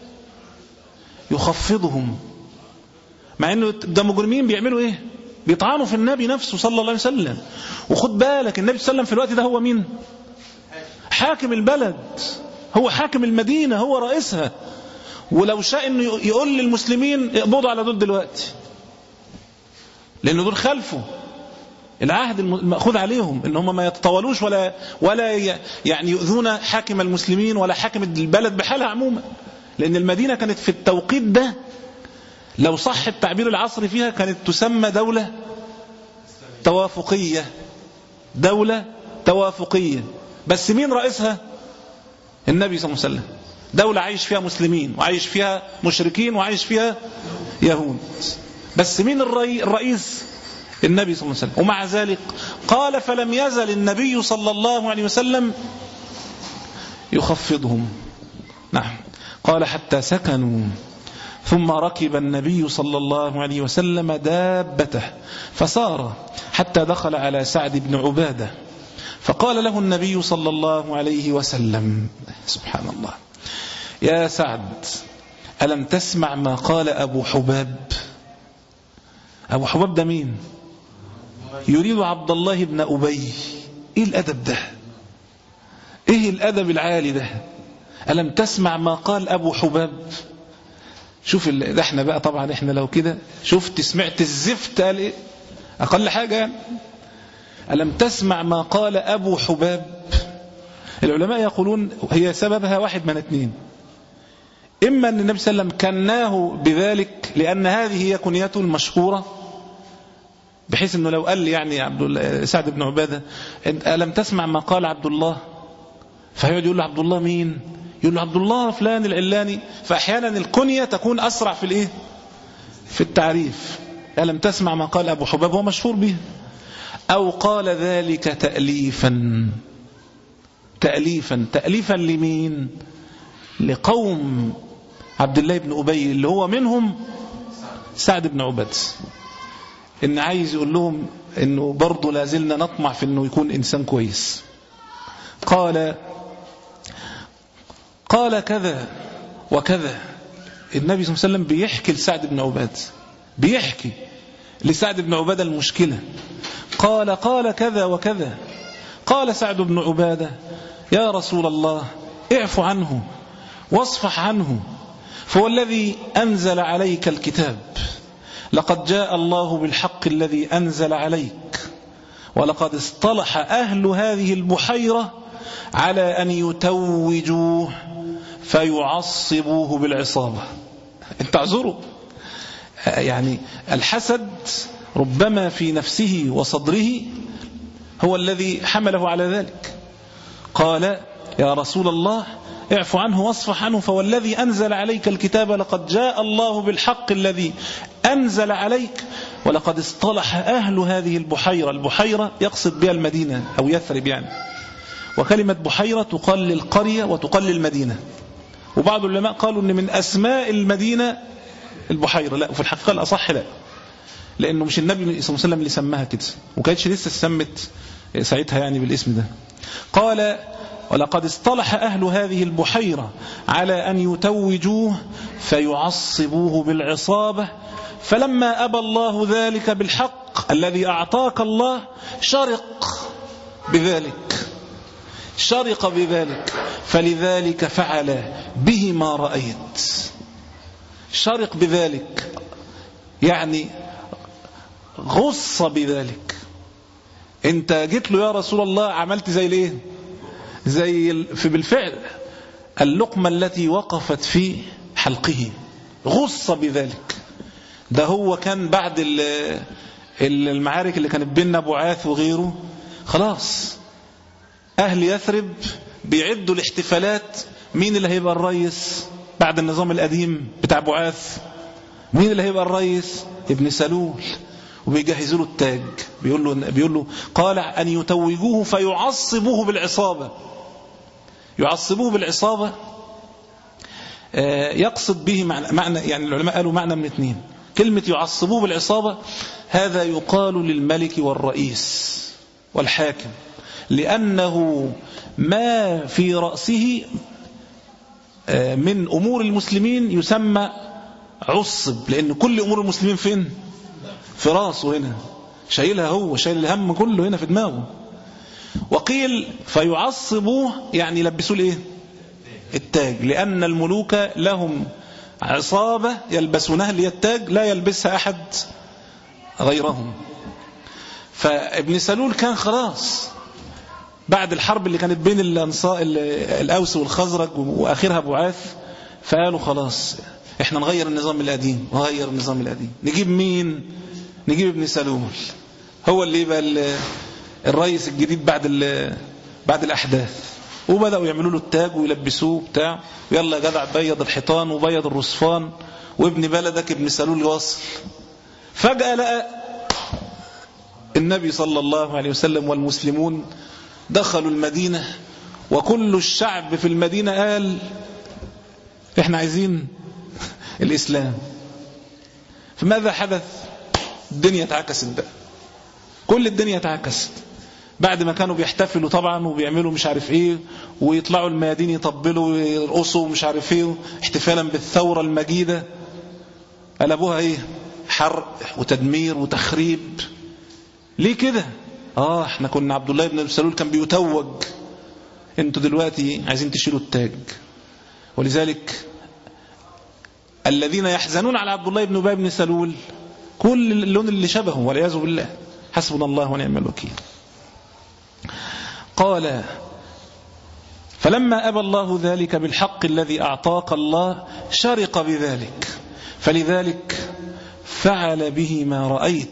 يخفضهم، مع انه ده مجرمين بيعملوا ايه؟ بيطعنوا في النبي نفسه صلى الله عليه وسلم. وخد بالك النبي صلى الله عليه وسلم في الوقت ده هو مين؟ حاكم البلد، هو حاكم المدينة، هو رئيسها. ولو شاء انه يقول للمسلمين اقبضوا على دول دلوقتي، لأن دول خلفوا العهد المأخوذ عليهم ان هم ما يتطاولوش ولا ولا يعني يؤذون حاكم المسلمين ولا حاكم البلد بحالها عموما. لأن المدينة كانت في التوقيت ده لو صح التعبير العصري فيها كانت تسمى دولة توافقية. دولة توافقية، بس مين رئيسها؟ النبي صلى الله عليه وسلم. دولة عايش فيها مسلمين وعايش فيها مشركين وعايش فيها يهود، بس مين الرئيس؟ النبي صلى الله عليه وسلم. ومع ذلك قال فلم يزل النبي صلى الله عليه وسلم يخفضهم. نعم. قال حتى سكنوا ثم ركب النبي صلى الله عليه وسلم دابته فسار حتى دخل على سعد بن عبادة فقال له النبي صلى الله عليه وسلم سبحان الله يا سعد ألم تسمع ما قال أبو حباب؟ أبو حباب ده مين؟ يريد عبد الله بن أبي. إيه الأدب ده؟ إيه الأدب العالي ده؟ ألم تسمع ما قال أبو حباب؟ شوف ده احنا بقى طبعا احنا لو كده شفت سمعت الزفت قال ايه؟ أقل حاجة ألم تسمع ما قال أبو حباب؟ العلماء يقولون هي سببها واحد من اثنين. إما أن النبي صلى الله عليه وسلم كناه بذلك لأن هذه هي كنيته المشهورة، بحيث أنه لو قال يعني عبد سعد بن عبادة ألم تسمع ما قال عبد الله، فهيقعد يقول له عبد الله مين؟ يقول له عبد الله فلان العلاني. فأحيانا الكنية تكون أسرع في الإيه؟ في التعريف. ألم تسمع ما قال أبو حباب، هو مشهور به. أو قال ذلك تأليفا تأليفا تأليفا لمين؟ لقوم عبد الله بن أبي اللي هو منهم سعد بن عبادة، إن عايز يقول لهم إنه برضو لازلنا نطمع في إنه يكون إنسان كويس. قال قال كذا وكذا. النبي صلى الله عليه وسلم بيحكي لسعد بن عبادة، بيحكي لسعد بن عبادة المشكلة. قال قال كذا وكذا. قال سعد بن عبادة يا رسول الله اعف عنه واصفح عنه، فهو الذي أنزل عليك الكتاب، لقد جاء الله بالحق الذي أنزل عليك، ولقد اصطلح أهل هذه البحيرة على أن يتوجوه فيعصبوه بالعصابة. انت اعذروا، يعني الحسد ربما في نفسه وصدره هو الذي حمله على ذلك. قال يا رسول الله اعف عنه واصفح عنه، فوالذي أنزل عليك الكتاب لقد جاء الله بالحق الذي أنزل عليك، ولقد اصطلح أهل هذه البحيرة. البحيرة يقصد بها المدينة أو يثرب يعني، وكلمة بحيرة تقال للقرية وتقال للمدينة. وبعض العلماء قالوا أن من أسماء المدينة البحيرة، لا، وفي الحقيقة الأصح لا، لأنه مش النبي صلى الله عليه وسلم اللي سماها كده، وكانتش لسه سمت ساعتها يعني بالاسم ده. قال ولقد اصطلح أهل هذه البحيرة على أن يتوجوه فيعصبوه بالعصابة، فلما أبى الله ذلك بالحق الذي أعطاك الله شرق بذلك شرق بذلك فلذلك فعل به ما رأيت. شرق بذلك يعني غص بذلك. انت جيت له يا رسول الله عملت زي ليه؟ زي في بالفعل اللقمة التي وقفت في حلقه، غص بذلك. ده هو كان بعد المعارك اللي كانت بيننا بعاث وغيره، خلاص أهل يثرب بيعدوا الاحتفالات. مين اللي هيبقى الرئيس بعد النظام القديم بتاع بعاث؟ مين اللي هيبقى الرئيس؟ ابن سلول. وبيجهزوا له التاج، بيقول له, بيقول له قال أن يتوجوه فيعصبوه بالعصابة. يعصبوه بالعصابة يقصد به معنى, معنى يعني العلماء قالوا معنى من اثنين. كلمة يعصبوه بالعصابة هذا يقال للملك والرئيس والحاكم، لأنه ما في رأسه من أمور المسلمين يسمى عصب، لأن كل أمور المسلمين فين؟ في رأسه هنا، شايلها هو، شايل الهم كله هنا في دماغه. وقيل فيعصبوه يعني يلبسوا الايه؟ التاج، لأن الملوك لهم عصابة يلبسونها اللي هي التاج، لا يلبسها أحد غيرهم. فابن سلول كان خلاص بعد الحرب اللي كانت بين الأنصار الأوس والخزرج وآخرها بعاث، فقالوا خلاص احنا نغير النظام القديم، نغير النظام القديم. نجيب مين؟ نجيب ابن سلول، هو اللي يبقى الرئيس الجديد بعد بعد الأحداث. وبدأوا يعملوا له التاج ويلبسوه بتاع، ويلا يا جدع بيض الحيطان وبيض الرصفان، وابن بلدك ابن سلول يواصل. فجأة لقى النبي صلى الله عليه وسلم والمسلمون دخلوا المدينة، وكل الشعب في المدينة قال احنا عايزين الإسلام. فماذا حدث؟ الدنيا اتعكست بقى، كل الدنيا اتعكست. بعد ما كانوا بيحتفلوا طبعا وبيعملوا مش عارف ايه، ويطلعوا الميادين يطبلوا ويرقصوا مش عارف ايه، احتفالا بالثورة المجيدة، قلبوها ايه؟ حرق وتدمير وتخريب. ليه كده؟ اه احنا كنا عبد الله بن سلول كان بيتوج، انتوا دلوقتي عايزين تشيلوا التاج. ولذلك الذين يحزنون على عبد الله بن أبي بن سلول كل اللون اللي شبهه والعياذ بالله. حسبنا الله ونعم الوكيل. قال فلما أبى الله ذلك بالحق الذي أعطاك الله شرق بذلك، فلذلك فعل به ما رأيت،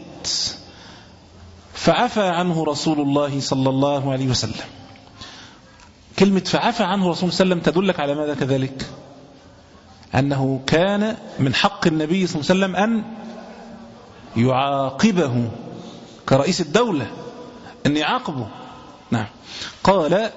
فعفى عنه رسول الله صلى الله عليه وسلم. كلمة فعفى عنه رسول الله صلى الله عليه وسلم تدلك على ماذا كذلك؟ أنه كان من حق النبي صلى الله عليه وسلم أن يعاقبه كرئيس الدولة، أن يعاقبه. نعم. قال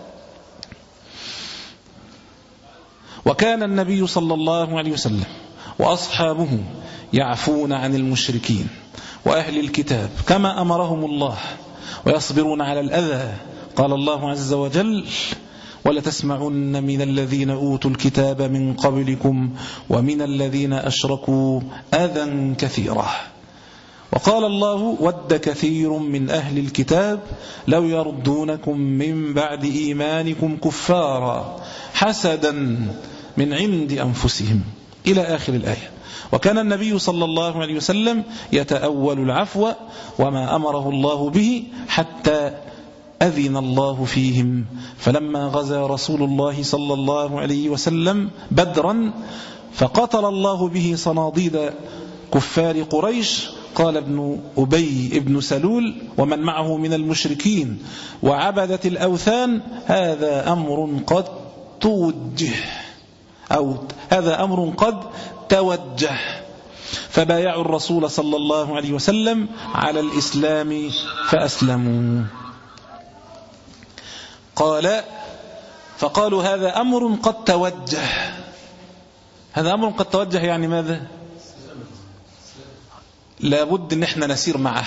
وكان النبي صلى الله عليه وسلم وأصحابه يعفون عن المشركين وأهل الكتاب كما أمرهم الله ويصبرون على الأذى. قال الله عز وجل ولتسمعن من الذين أوتوا الكتاب من قبلكم ومن الذين أشركوا أذى كثيرا. وقال الله ود كثير من أهل الكتاب لو يردونكم من بعد إيمانكم كفارا حسدا من عند أنفسهم إلى آخر الآية. وكان النبي صلى الله عليه وسلم يتأول العفو وما أمره الله به حتى أذن الله فيهم. فلما غزا رسول الله صلى الله عليه وسلم بدرا فقتل الله به صناديد كفار قريش، قال ابن أبي ابن سلول ومن معه من المشركين وعبدة الأوثان هذا أمر قد توجه أو هذا أمر قد توجه، فبايعوا الرسول صلى الله عليه وسلم على الإسلام فأسلموا. قال فقالوا هذا أمر قد توجه. هذا أمر قد توجه يعني ماذا؟ لابد ان احنا نسير معه،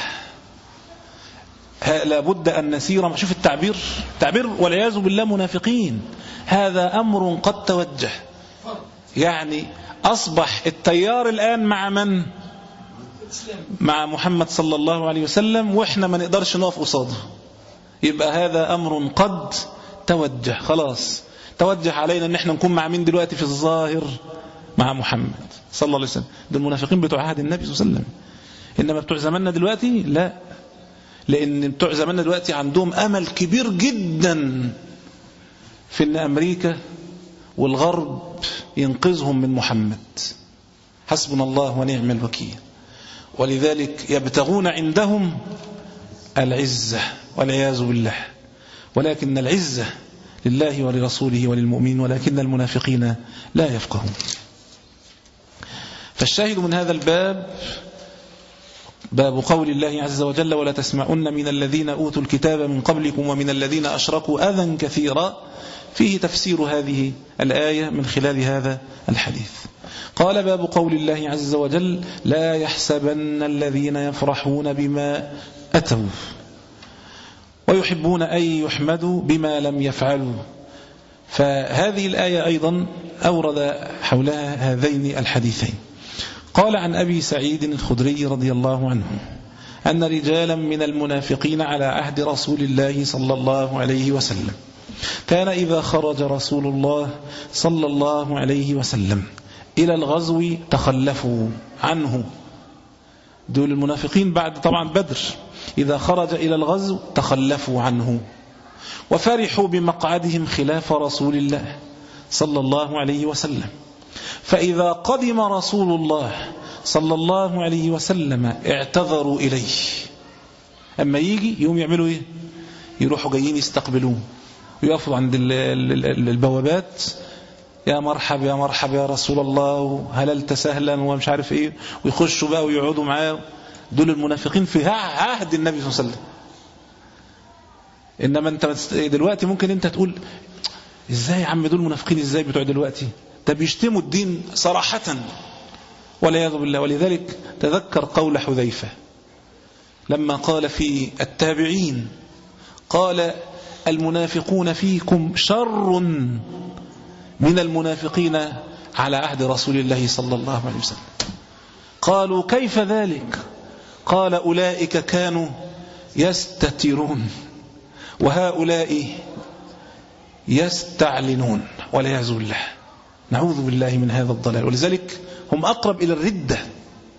لابد ان نسير مع. شوف التعبير، تعبير والعياذ بالله منافقين. هذا امر قد توجه، يعني اصبح التيار الان مع من؟ مع محمد صلى الله عليه وسلم، واحنا ما نقدرش نقف قصاده. يبقى هذا امر قد توجه، خلاص توجه علينا ان احنا نكون مع مين دلوقتي في الظاهر؟ مع محمد صلى الله عليه وسلم. دول المنافقين بتوع عهد النبي صلى الله عليه وسلم. إنما بتوع زماننا دلوقتي لا، لأن بتوع زماننا دلوقتي عندهم أمل كبير جدا في أن أمريكا والغرب ينقذهم من محمد. حسبنا الله ونعم الوكيل. ولذلك يبتغون عندهم العزة والعياذ بالله، ولكن العزة لله ولرسوله وللمؤمنين، ولكن المنافقين لا يفقهون. فالشاهد من هذا الباب باب قول الله عز وجل ولا تسمعن من الذين أوتوا الكتاب من قبلكم ومن الذين أشركوا أذى كثيرا، فيه تفسير هذه الآية من خلال هذا الحديث. قال باب قول الله عز وجل لا يحسبن الذين يفرحون بما أتوا ويحبون أن يحمدوا بما لم يفعلوا. فهذه الآية أيضا أورد حولها هذين الحديثين. قال عن أبي سعيد الخدري رضي الله عنه أن رجالا من المنافقين على عهد رسول الله صلى الله عليه وسلم كان إذا خرج رسول الله صلى الله عليه وسلم إلى الغزو تخلفوا عنه. دول المنافقين بعد طبعا بدر، إذا خرج إلى الغزو تخلفوا عنه وفرحوا بمقعدهم خلاف رسول الله صلى الله عليه وسلم. فإذا قدم رسول الله صلى الله عليه وسلم اعتذروا إليه. أما يجي يوم يعملوا إيه؟ يروحوا جايين يستقبلوه ويقفوا عند البوابات، يا مرحب يا مرحب يا رسول الله هللت سهلا ومش عارف إيه، ويخشوا بقى ويقعدوا معاه. دول المنافقين في عهد النبي صلى الله عليه وسلم. إنما أنت دلوقتي ممكن أنت تقول إزاي يا عم دول منافقين إزاي بتوع دلوقتي؟ ده بيشتموا الدين صراحة والعياذ بالله. ولذلك تذكر قول حذيفة لما قال في التابعين قال المنافقون فيكم شر من المنافقين على عهد رسول الله صلى الله عليه وسلم. قالوا كيف ذلك؟ قال أولئك كانوا يستترون وهؤلاء يستعلنون والعياذ بالله. نعوذ بالله من هذا الضلال. ولذلك هم أقرب إلى الردة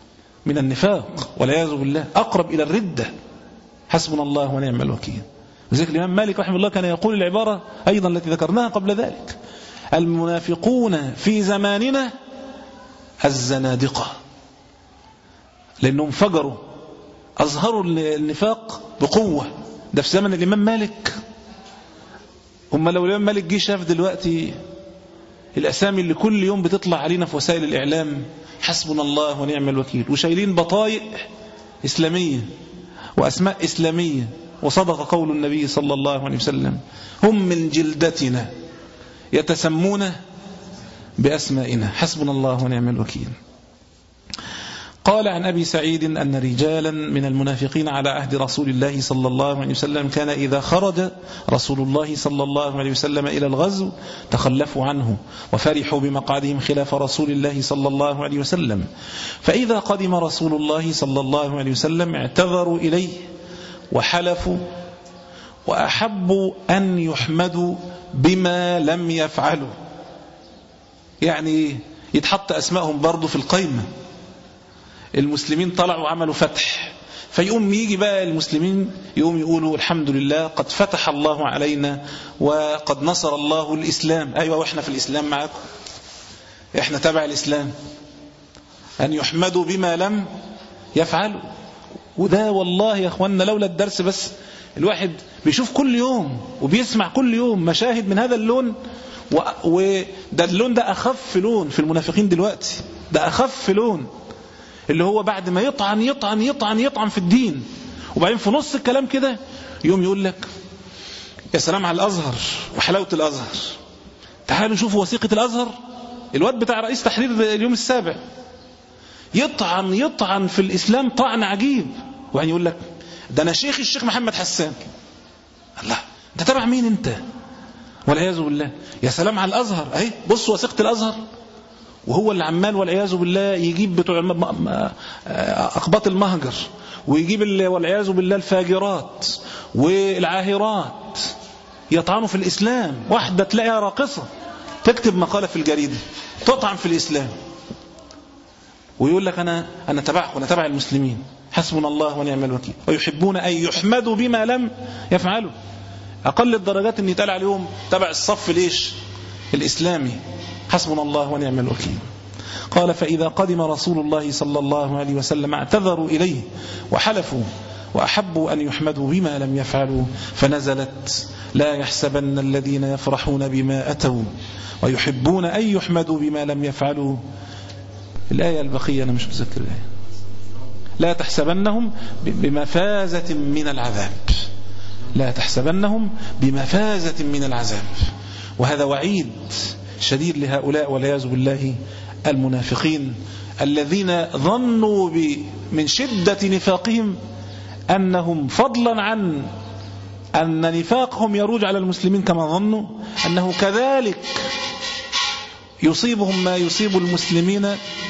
من النفاق والعياذ بالله، أقرب إلى الردة. حسبنا الله ونعم الوكيل. وذلك الإمام مالك رحمه الله كان يقول العبارة أيضا التي ذكرناها قبل ذلك: المنافقون في زماننا الزنادقة، لأنهم فجروا أظهروا النفاق بقوة. ده في زمن الإمام مالك. هم لو الإمام مالك جه شاف دلوقتي الأسامي اللي كل يوم بتطلع علينا في وسائل الإعلام، حسبنا الله ونعم الوكيل، وشايلين بطايق إسلامية وأسماء إسلامية، وصدق قول النبي صلى الله عليه وسلم: هم من جلدتنا يتسمون بأسمائنا، حسبنا الله ونعم الوكيل. قال عن أبي سعيد أن رجالا من المنافقين على عهد رسول الله صلى الله عليه وسلم كان إذا خرج رسول الله صلى الله عليه وسلم إلى الغزو تخلفوا عنه وفرحوا بمقعدهم خلاف رسول الله صلى الله عليه وسلم، فإذا قدم رسول الله صلى الله عليه وسلم اعتذروا إليه وحلفوا وأحبوا أن يحمدوا بما لم يفعلوا. يعني يتحط أسمائهم برضو في القائمة. المسلمين طلعوا وعملوا فتح، فيقوم يجي بقى المسلمين يقوم يقولوا: الحمد لله قد فتح الله علينا وقد نصر الله الإسلام. أيوة، وإحنا في الإسلام معكم، إحنا تبع الإسلام. أن يحمدوا بما لم يفعلوا. وده والله يا أخواننا لولا الدرس بس، الواحد بيشوف كل يوم وبيسمع كل يوم مشاهد من هذا اللون، وده اللون ده أخف لون في المنافقين دلوقتي. ده أخف لون، اللي هو بعد ما يطعن يطعن يطعن يطعن في الدين، وبعدين في نص الكلام كده يوم يقول لك: يا سلام على الأزهر وحلاوة الأزهر، تعالوا شوفوا وثيقة الأزهر. الواد بتاع رئيس تحرير اليوم السابع يطعن يطعن في الإسلام طعن عجيب، وبعدين يقول لك: ده أنا شيخ الشيخ محمد حسان. الله، ده تبع مين أنت؟ والعياذ بالله. يا سلام على الأزهر، أهي بصوا وثيقة الأزهر، وهو اللي عمال والعياذ بالله يجيب بتوع أقباط المهجر، ويجيب والعياذ بالله الفاجرات والعاهرات يطعنوا في الإسلام. واحدة تلاقيها راقصة تكتب مقالة في الجريدة تطعن في الإسلام، ويقول لك: أنا أنا تبعكم، أنا تبع المسلمين، حسبنا الله ونعم الوكيل. ويحبون أن يحمدوا بما لم يفعلوا. أقل الدرجات أن يتقال عليهم تبع الصف ليش الإسلامي، حسبنا الله ونعم الوكيل. قال: فإذا قدم رسول الله صلى الله عليه وسلم اعتذروا إليه وحلفوا وأحبوا أن يحمدوا بما لم يفعلوا، فنزلت: لا يحسبن الذين يفرحون بما أتوا ويحبون أن يحمدوا بما لم يفعلوا. الآية البقية أنا مش مذكر الآية. لا تحسبنهم بمفازة من العذاب، لا تحسبنهم بمفازة من العذاب. وهذا وعيد شديد لهؤلاء والعياذ بالله المنافقين الذين ظنوا من شدة نفاقهم أنهم فضلا عن أن نفاقهم يروج على المسلمين كما ظنوا، أنه كذلك يصيبهم ما يصيب المسلمين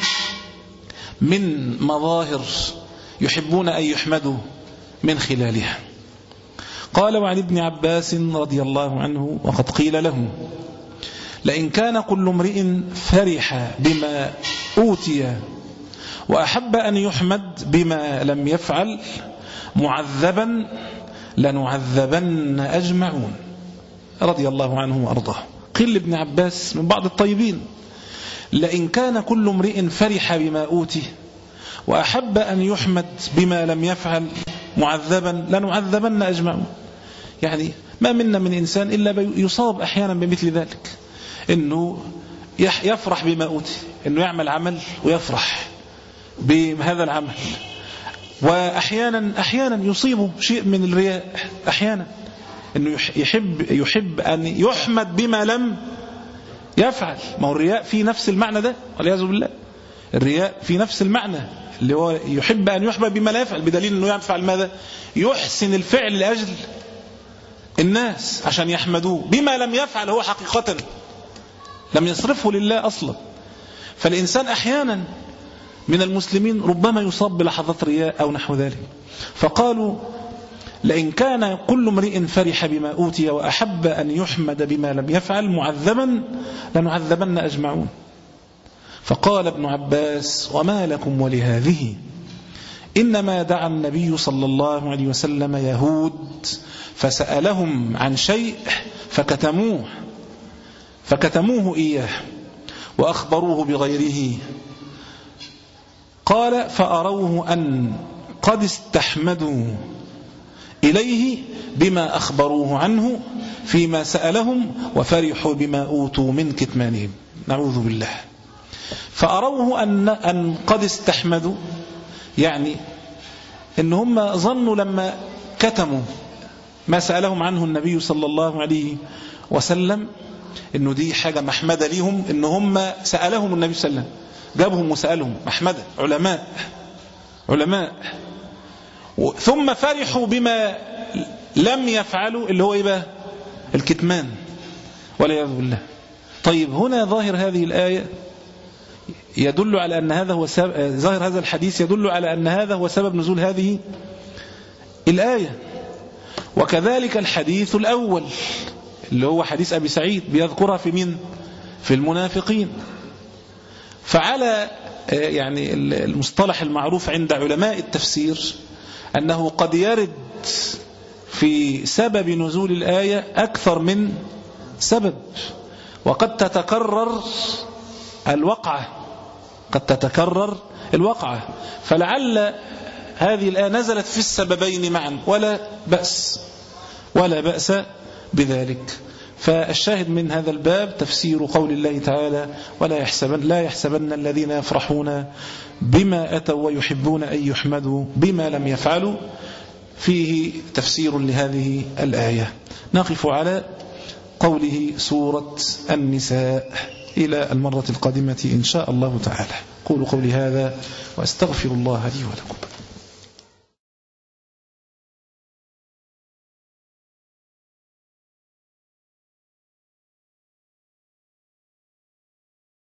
من مظاهر يحبون أن يحمدوا من خلالها. قال: وعن ابن عباس رضي الله عنه: وقد قيل له: لئن كان كل امرئ فرح بما أوتي وأحب أن يحمد بما لم يفعل معذبا لنعذبن أجمعون. رضي الله عنه وأرضاه. قيل لابن عباس من بعض الطيبين: لئن كان كل امرئ فرح بما أوتي وأحب أن يحمد بما لم يفعل معذبا لنعذبن أجمعون. يعني ما منا من إنسان إلا يصاب أحيانا بمثل ذلك، إنه يفرح بما أوتي، إنه يعمل عمل ويفرح بهذا العمل، وأحيانا أحيانا يصيبه شيء من الرياء، أحيانا إنه يحب يحب أن يحمد بما لم يفعل. ما هو الرياء في نفس المعنى ده والعياذ بالله. الرياء في نفس المعنى، اللي هو يحب أن يحمد بما لا يفعل، بدليل أنه يفعل ماذا؟ يحسن الفعل لأجل الناس عشان يحمدوه بما لم يفعل هو حقيقة لم يصرفه لله أصلا. فالإنسان أحيانا من المسلمين ربما يصاب بلحظات رياء أو نحو ذلك. فقالوا: لئن كان كل امرئ فرح بما أوتي وأحب أن يحمد بما لم يفعل معذبا لنعذبن أجمعون. فقال ابن عباس: وما لكم ولهذه إنما دعا النبي صلى الله عليه وسلم يهود فسألهم عن شيء فكتموه فكتموه إياه وأخبروه بغيره. قال فأروه أن قد استحمدوا إليه بما أخبروه عنه فيما سألهم وفرحوا بما أوتوا من كتمانهم. نعوذ بالله. فأروه أن, أن قد استحمدوا، يعني إن هم ظنوا لما كتموا ما سألهم عنه النبي صلى الله عليه وسلم إنه دي حاجة محمدة ليهم، إن هم سألهم النبي صلى الله عليه وسلم، جابهم وسألهم محمدة، علماء علماء ثم فرحوا بما لم يفعلوا اللي هو إيه بقى؟ الكتمان والعياذ بالله. طيب هنا ظاهر هذه الآية يدل على أن هذا هو سبب، ظاهر هذا الحديث يدل على أن هذا هو سبب نزول هذه الآية. وكذلك الحديث الأول اللي هو حديث أبي سعيد بيذكرها في مين؟ في المنافقين. فعلى يعني المصطلح المعروف عند علماء التفسير أنه قد يرد في سبب نزول الآية أكثر من سبب، وقد تتكرر الوقعة قد تتكرر الوقعة فلعل هذه الآية نزلت في السببين معا ولا بأس ولا بأس بذلك. فالشاهد من هذا الباب تفسير قول الله تعالى ولا يحسبن لا يحسبن الذين يفرحون بما أتوا ويحبون أن يحمدوا بما لم يفعلوا، فيه تفسير لهذه الآية. نقف على قوله سورة النساء إلى المرة القادمة إن شاء الله تعالى. قولوا قولي هذا وأستغفر الله لي ولكم.